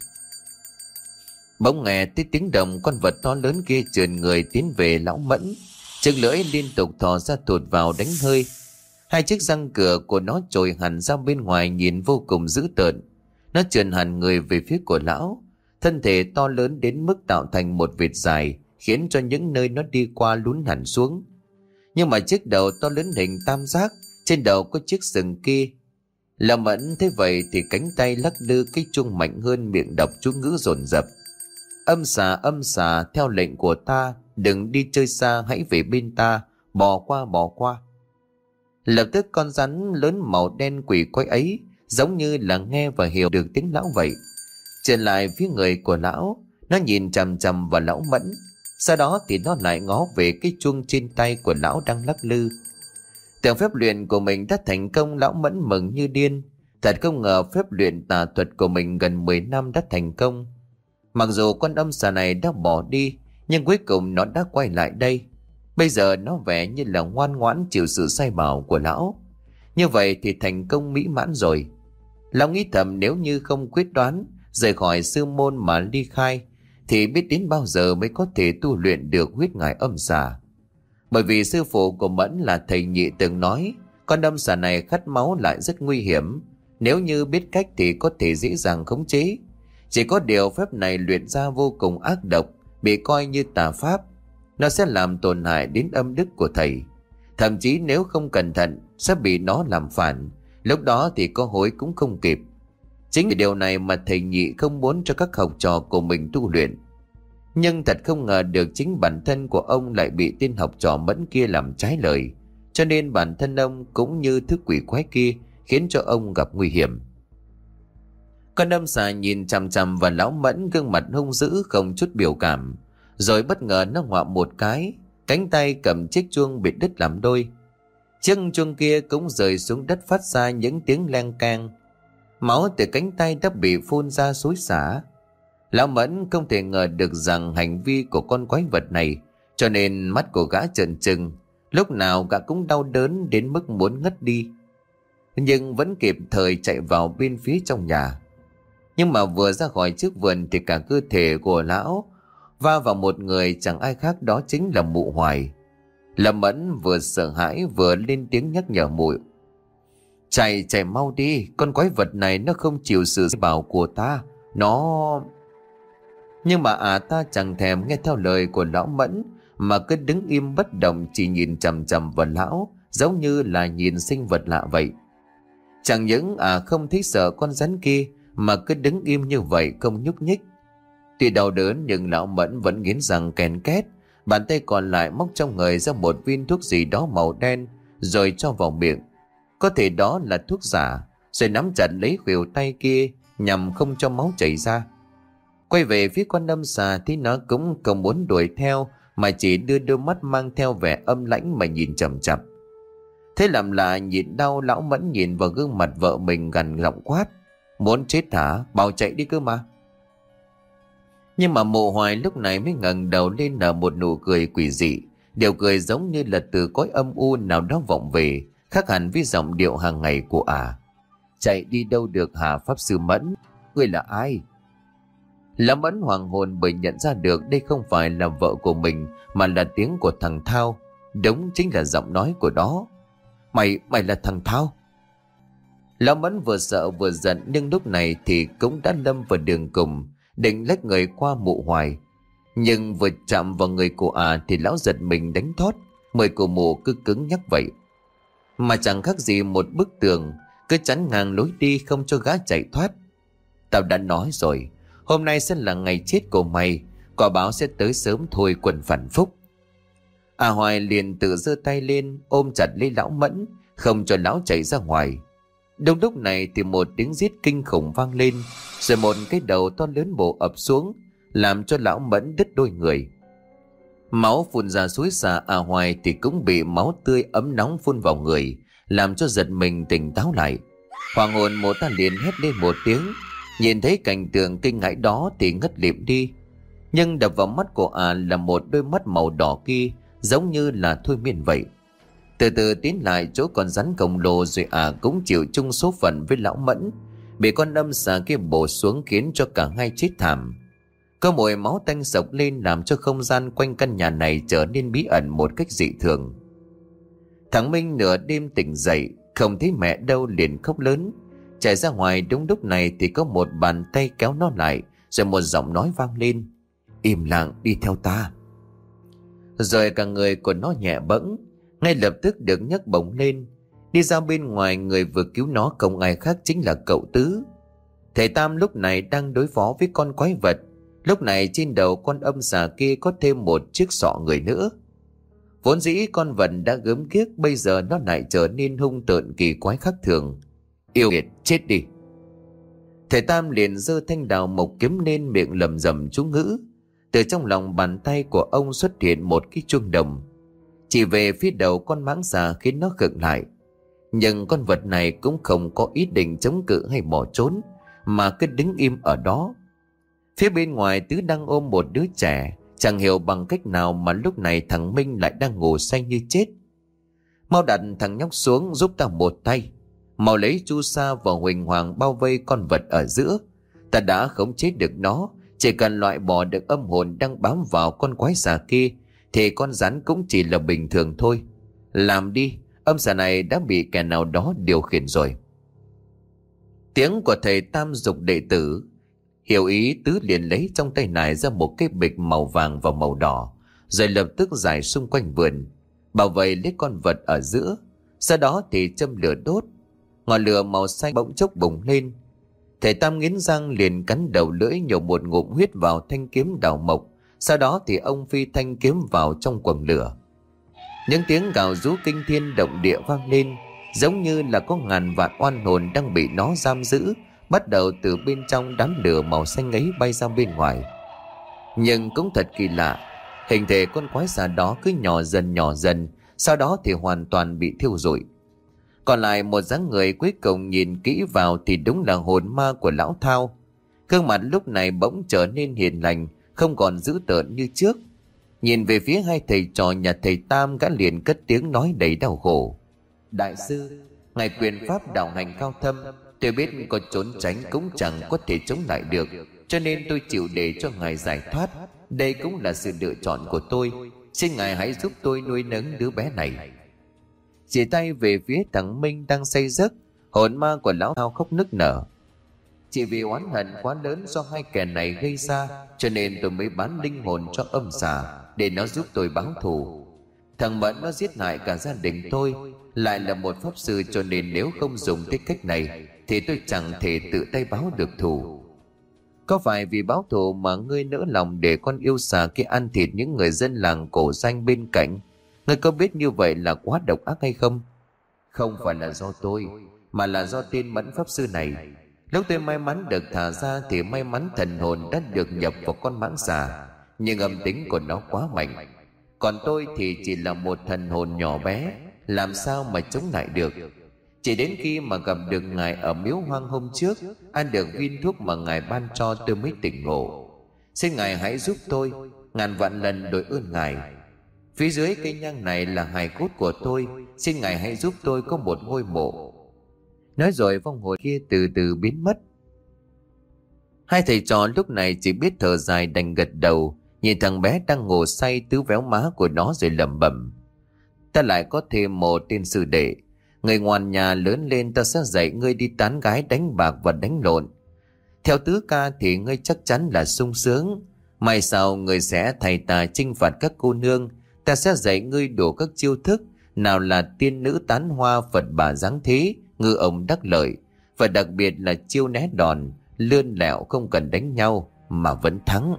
Bỗng nghe tới tiếng động, con vật to lớn kia trườn người tiến về lão Mẫn, chiếc lưỡi liên tục thò ra tuột vào đánh hơi. Hai chiếc răng cửa của nó trồi hẳn ra bên ngoài nhìn vô cùng dữ tợn. Nó trườn hẳn người về phía của lão, thân thể to lớn đến mức tạo thành một vệt dài, khiến cho những nơi nó đi qua lún hẳn xuống. Nhưng mà chiếc đầu to lớn hình tam giác, trên đầu có chiếc sừng kia. Lão Mẫn thế vậy thì cánh tay lắc lư cái chuông mạnh hơn, miệng đọc chú ngữ dồn dập. Âm xà, âm xà, theo lệnh của ta, đừng đi chơi xa, hãy về bên ta, bò qua bò qua. Lập tức con rắn lớn màu đen quỷ quái ấy giống như là nghe và hiểu được tiếng lão vậy. Trở lại phía người của lão, nó nhìn chằm chằm vào lão Mẫn. Sau đó thì nó lại ngó về cái chuông trên tay của lão đang lắc lư. Tưởng phép luyện của mình đã thành công, lão Mẫn mừng như điên. Thật không ngờ phép luyện tà thuật của mình gần mười năm đã thành công. Mặc dù con âm xà này đã bỏ đi, nhưng cuối cùng nó đã quay lại đây. Bây giờ nó vẻ như là ngoan ngoãn chịu sự sai bảo của lão. Như vậy thì thành công mỹ mãn rồi. Lão nghĩ thầm, nếu như không quyết đoán rời khỏi sư môn mà ly khai, thì biết đến bao giờ mới có thể tu luyện được huyết ngải âm xà. Bởi vì sư phụ của Mẫn là thầy Nhị từng nói, con âm xà này khát máu lại rất nguy hiểm. Nếu như biết cách thì có thể dễ dàng khống chế. Chỉ có điều phép này luyện ra vô cùng ác độc, bị coi như tà pháp. Nó sẽ làm tổn hại đến âm đức của thầy. Thậm chí nếu không cẩn thận sẽ bị nó làm phản. Lúc đó thì có hối cũng không kịp. Chính vì điều này mà thầy Nhị không muốn cho các học trò của mình tu luyện. Nhưng thật không ngờ được chính bản thân của ông lại bị tên học trò Mẫn kia làm trái lời. Cho nên bản thân ông cũng như thứ quỷ quái kia khiến cho ông gặp nguy hiểm. Con âm xà nhìn chằm chằm vào lão Mẫn, gương mặt hung dữ không chút biểu cảm. Rồi bất ngờ nó ngoạm một cái, cánh tay cầm chiếc chuông bị đứt làm đôi. Chiếc chuông kia cũng rơi xuống đất phát ra những tiếng leng keng. Máu từ cánh tay đã bị phun ra xối xả. Lão Mẫn không thể ngờ được rằng hành vi của con quái vật này, cho nên mắt của gã trợn trừng, lúc nào gã cũng đau đớn đến mức muốn ngất đi. Nhưng vẫn kịp thời chạy vào bên phía trong nhà. Nhưng mà vừa ra khỏi trước vườn thì cả cơ thể của lão va vào một người chẳng ai khác, đó chính là mụ Hoài. Lâm Mẫn vừa sợ hãi vừa lên tiếng nhắc nhở mụ: Chạy chạy mau đi, con quái vật này nó không chịu sự bảo của ta, nó... Nhưng mà à ta chẳng thèm nghe theo lời của lão Mẫn, mà cứ đứng im bất động, chỉ nhìn chằm chằm vào lão, giống như là nhìn sinh vật lạ vậy. Chẳng những à không thấy sợ con rắn kia, mà cứ đứng im như vậy không nhúc nhích. Tuy đau đớn nhưng lão Mẫn vẫn nghiến răng kèn két, bàn tay còn lại móc trong người ra một viên thuốc gì đó màu đen rồi cho vào miệng. Có thể đó là thuốc giả, rồi nắm chặt lấy khuỷu tay kia nhằm không cho máu chảy ra. Quay về phía con âm xà thì nó cũng không muốn đuổi theo, mà chỉ đưa đôi mắt mang theo vẻ âm lãnh mà nhìn chằm chằm. Thế làm lạ nhịn đau, lão Mẫn nhìn vào gương mặt vợ mình gằn giọng quát: Muốn chết hả? Bảo chạy đi cơ mà. Nhưng mà Mộ Hoài lúc này mới ngẩng đầu lên nở một nụ cười quỷ dị. Điều cười giống như là từ cõi âm u nào đó vọng về, khác hẳn với giọng điệu hàng ngày của ả. À. Chạy đi đâu được hả Pháp Sư Mẫn? Ngươi là ai? Lão Mẫn hoàng hồn bởi nhận ra được đây không phải là vợ của mình, mà là tiếng của thằng Thao. Đúng chính là giọng nói của đó. Mày, mày là thằng Thao? Lão Mẫn vừa sợ vừa giận, nhưng lúc này thì cũng đã lâm vào đường cùng, định lách người qua Mộ Hoài. Nhưng vừa chạm vào người của ả à, thì lão giật mình đánh thót, mời của mụ cứ cứng nhắc vậy. Mà chẳng khác gì một bức tường, cứ chắn ngang lối đi không cho gã chạy thoát. Tao đã nói rồi, hôm nay sẽ là ngày chết của mày, quả báo sẽ tới sớm thôi quần phản phúc. À Hoài liền tự giơ tay lên ôm chặt lấy lão Mẫn, không cho lão chạy ra ngoài. Đúng lúc này thì một tiếng rít kinh khủng vang lên, rồi một cái đầu to lớn bổ ập xuống, làm cho lão Mẫn đứt đôi người. Máu phun ra suối xả. À Hoài thì cũng bị máu tươi ấm nóng phun vào người, làm cho giật mình tỉnh táo lại. Hoàng hồn Mộ ta liền hét lên một tiếng, nhìn thấy cảnh tượng kinh hãi đó thì ngất lịm đi. Nhưng đập vào mắt của à là một đôi mắt màu đỏ kia, giống như là thôi miên vậy. Từ từ tiến lại chỗ con rắn khổng lồ, rồi à cũng chịu chung số phận với lão Mẫn, bị con âm xà kia bổ xuống khiến cho cả hai chết thảm. Có mùi máu tanh sộc lên làm cho không gian quanh căn nhà này trở nên bí ẩn một cách dị thường. Thằng Minh nửa đêm tỉnh dậy, không thấy mẹ đâu liền khóc lớn. Chạy ra ngoài đúng lúc này thì có một bàn tay kéo nó lại, rồi một giọng nói vang lên: Im lặng, đi theo ta. Rồi cả người của nó nhẹ bẫng, ngay lập tức được nhấc bổng lên. Đi ra bên ngoài, người vừa cứu nó không ai khác chính là cậu Tứ. Thầy Tam lúc này đang đối phó với con quái vật. Lúc này trên đầu con âm xà kia có thêm một chiếc sọ người nữa. Vốn dĩ con vật đã gớm ghiếc, bây giờ nó lại trở nên hung tợn kỳ quái khác thường. Yêu nghiệt, chết đi. Thầy Tam liền giơ thanh đào mộc kiếm lên, miệng lẩm rẩm chú ngữ. Từ trong lòng bàn tay của ông xuất hiện một cái chuông đồng, chỉ về phía đầu con mãng xà khiến nó khựng lại. Nhưng con vật này cũng không có ý định chống cự hay bỏ trốn, mà cứ đứng im ở đó. Phía bên ngoài Tứ đang ôm một đứa trẻ, chẳng hiểu bằng cách nào mà lúc này thằng Minh lại đang ngủ say như chết. Mau đặt thằng nhóc xuống giúp ta một tay. Mau lấy chu sa và huỳnh hoàng bao vây con vật ở giữa. Ta đã khống chế được nó, chỉ cần loại bỏ được âm hồn đang bám vào con quái xà kia thì con rắn cũng chỉ là bình thường thôi. Làm đi, âm xà này đã bị kẻ nào đó điều khiển rồi. Tiếng của thầy Tam dục đệ tử. Hiểu ý, Tứ liền lấy trong tay này ra một cái bịch màu vàng và màu đỏ, rồi lập tức rải xung quanh vườn, bảo vệ lấy con vật ở giữa. Sau đó thì châm lửa đốt. Ngọn lửa màu xanh bỗng chốc bùng lên. Thầy Tam nghiến răng liền cắn đầu lưỡi, nhổ một ngụm huyết vào thanh kiếm đào mộc. Sau đó thì ông phi thanh kiếm vào trong quầng lửa. Những tiếng gào rú kinh thiên động địa vang lên, giống như là có ngàn vạn oan hồn đang bị nó giam giữ, bắt đầu từ bên trong đám lửa màu xanh ấy bay ra bên ngoài. Nhưng cũng thật kỳ lạ, hình thể con quái xà đó cứ nhỏ dần nhỏ dần, sau đó thì hoàn toàn bị thiêu rụi. Còn lại một dáng người cuối cùng nhìn kỹ vào thì đúng là hồn ma của lão Thao. Gương mặt lúc này bỗng trở nên hiền lành, không còn dữ tợn như trước. Nhìn về phía hai thầy trò nhà thầy Tam, gã liền cất tiếng nói đầy đau khổ: Đại sư, ngài quyền pháp đạo hành cao thâm, tôi biết có trốn tránh cũng chẳng có thể chống lại được, cho nên tôi chịu để cho ngài giải thoát. Đây cũng là sự lựa chọn của tôi, xin ngài hãy giúp tôi nuôi nấng đứa bé này. Chỉ tay về phía thằng Minh đang say giấc, hồn ma của lão Thao khóc nức nở: Chỉ vì oán hận quá lớn do hai kẻ này gây ra, cho nên tôi mới bán linh hồn cho âm xà để nó giúp tôi báo thù. Thằng Mẫn nó giết hại cả gia đình tôi, lại là một pháp sư, cho nên nếu không dùng cái cách này thì tôi chẳng thể tự tay báo được thù. Có phải vì báo thù mà ngươi nỡ lòng để con yêu xà kia ăn thịt những người dân làng cổ danh bên cạnh? Ngươi có biết như vậy là quá độc ác hay không? Không phải là do tôi, mà là do tên Mẫn pháp sư này. Lúc tôi may mắn được thả ra thì may mắn thần hồn đã được nhập vào con mãng xà, nhưng âm tính của nó quá mạnh. Còn tôi thì chỉ là một thần hồn nhỏ bé, làm sao mà chống lại được. Chỉ đến khi mà gặp được ngài ở miếu hoang hôm trước, ăn được viên thuốc mà ngài ban cho, tôi mới tỉnh ngộ. Xin ngài hãy giúp tôi, ngàn vạn lần đội ơn ngài. Phía dưới cây nhang này là hài cốt của tôi, xin ngài hãy giúp tôi có một ngôi mộ. Nói rồi vong hồn kia từ từ biến mất. Hai thầy trò lúc này chỉ biết thở dài đành gật đầu, nhìn thằng bé đang ngủ say tứ véo má của nó rồi lẩm bẩm: ta lại có thêm một tên sư đệ. Người ngoan nhà lớn lên ta sẽ dạy ngươi đi tán gái, đánh bạc và đánh lộn. Theo tứ ca thì ngươi chắc chắn là sung sướng. Mai sau ngươi sẽ thầy ta chinh phạt các cô nương. Ta sẽ dạy ngươi đủ các chiêu thức, nào là tiên nữ tán hoa, Phật bà giáng thế, ngư ông đắc lợi, và đặc biệt là chiêu né đòn, lươn lẹo không cần đánh nhau mà vẫn thắng.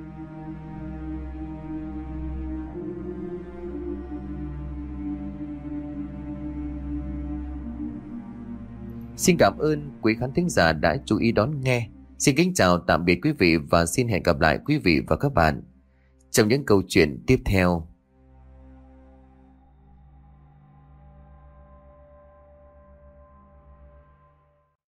Xin cảm ơn quý khán thính giả đã chú ý đón nghe. Xin kính chào tạm biệt quý vị và xin hẹn gặp lại quý vị và các bạn trong những câu chuyện tiếp theo.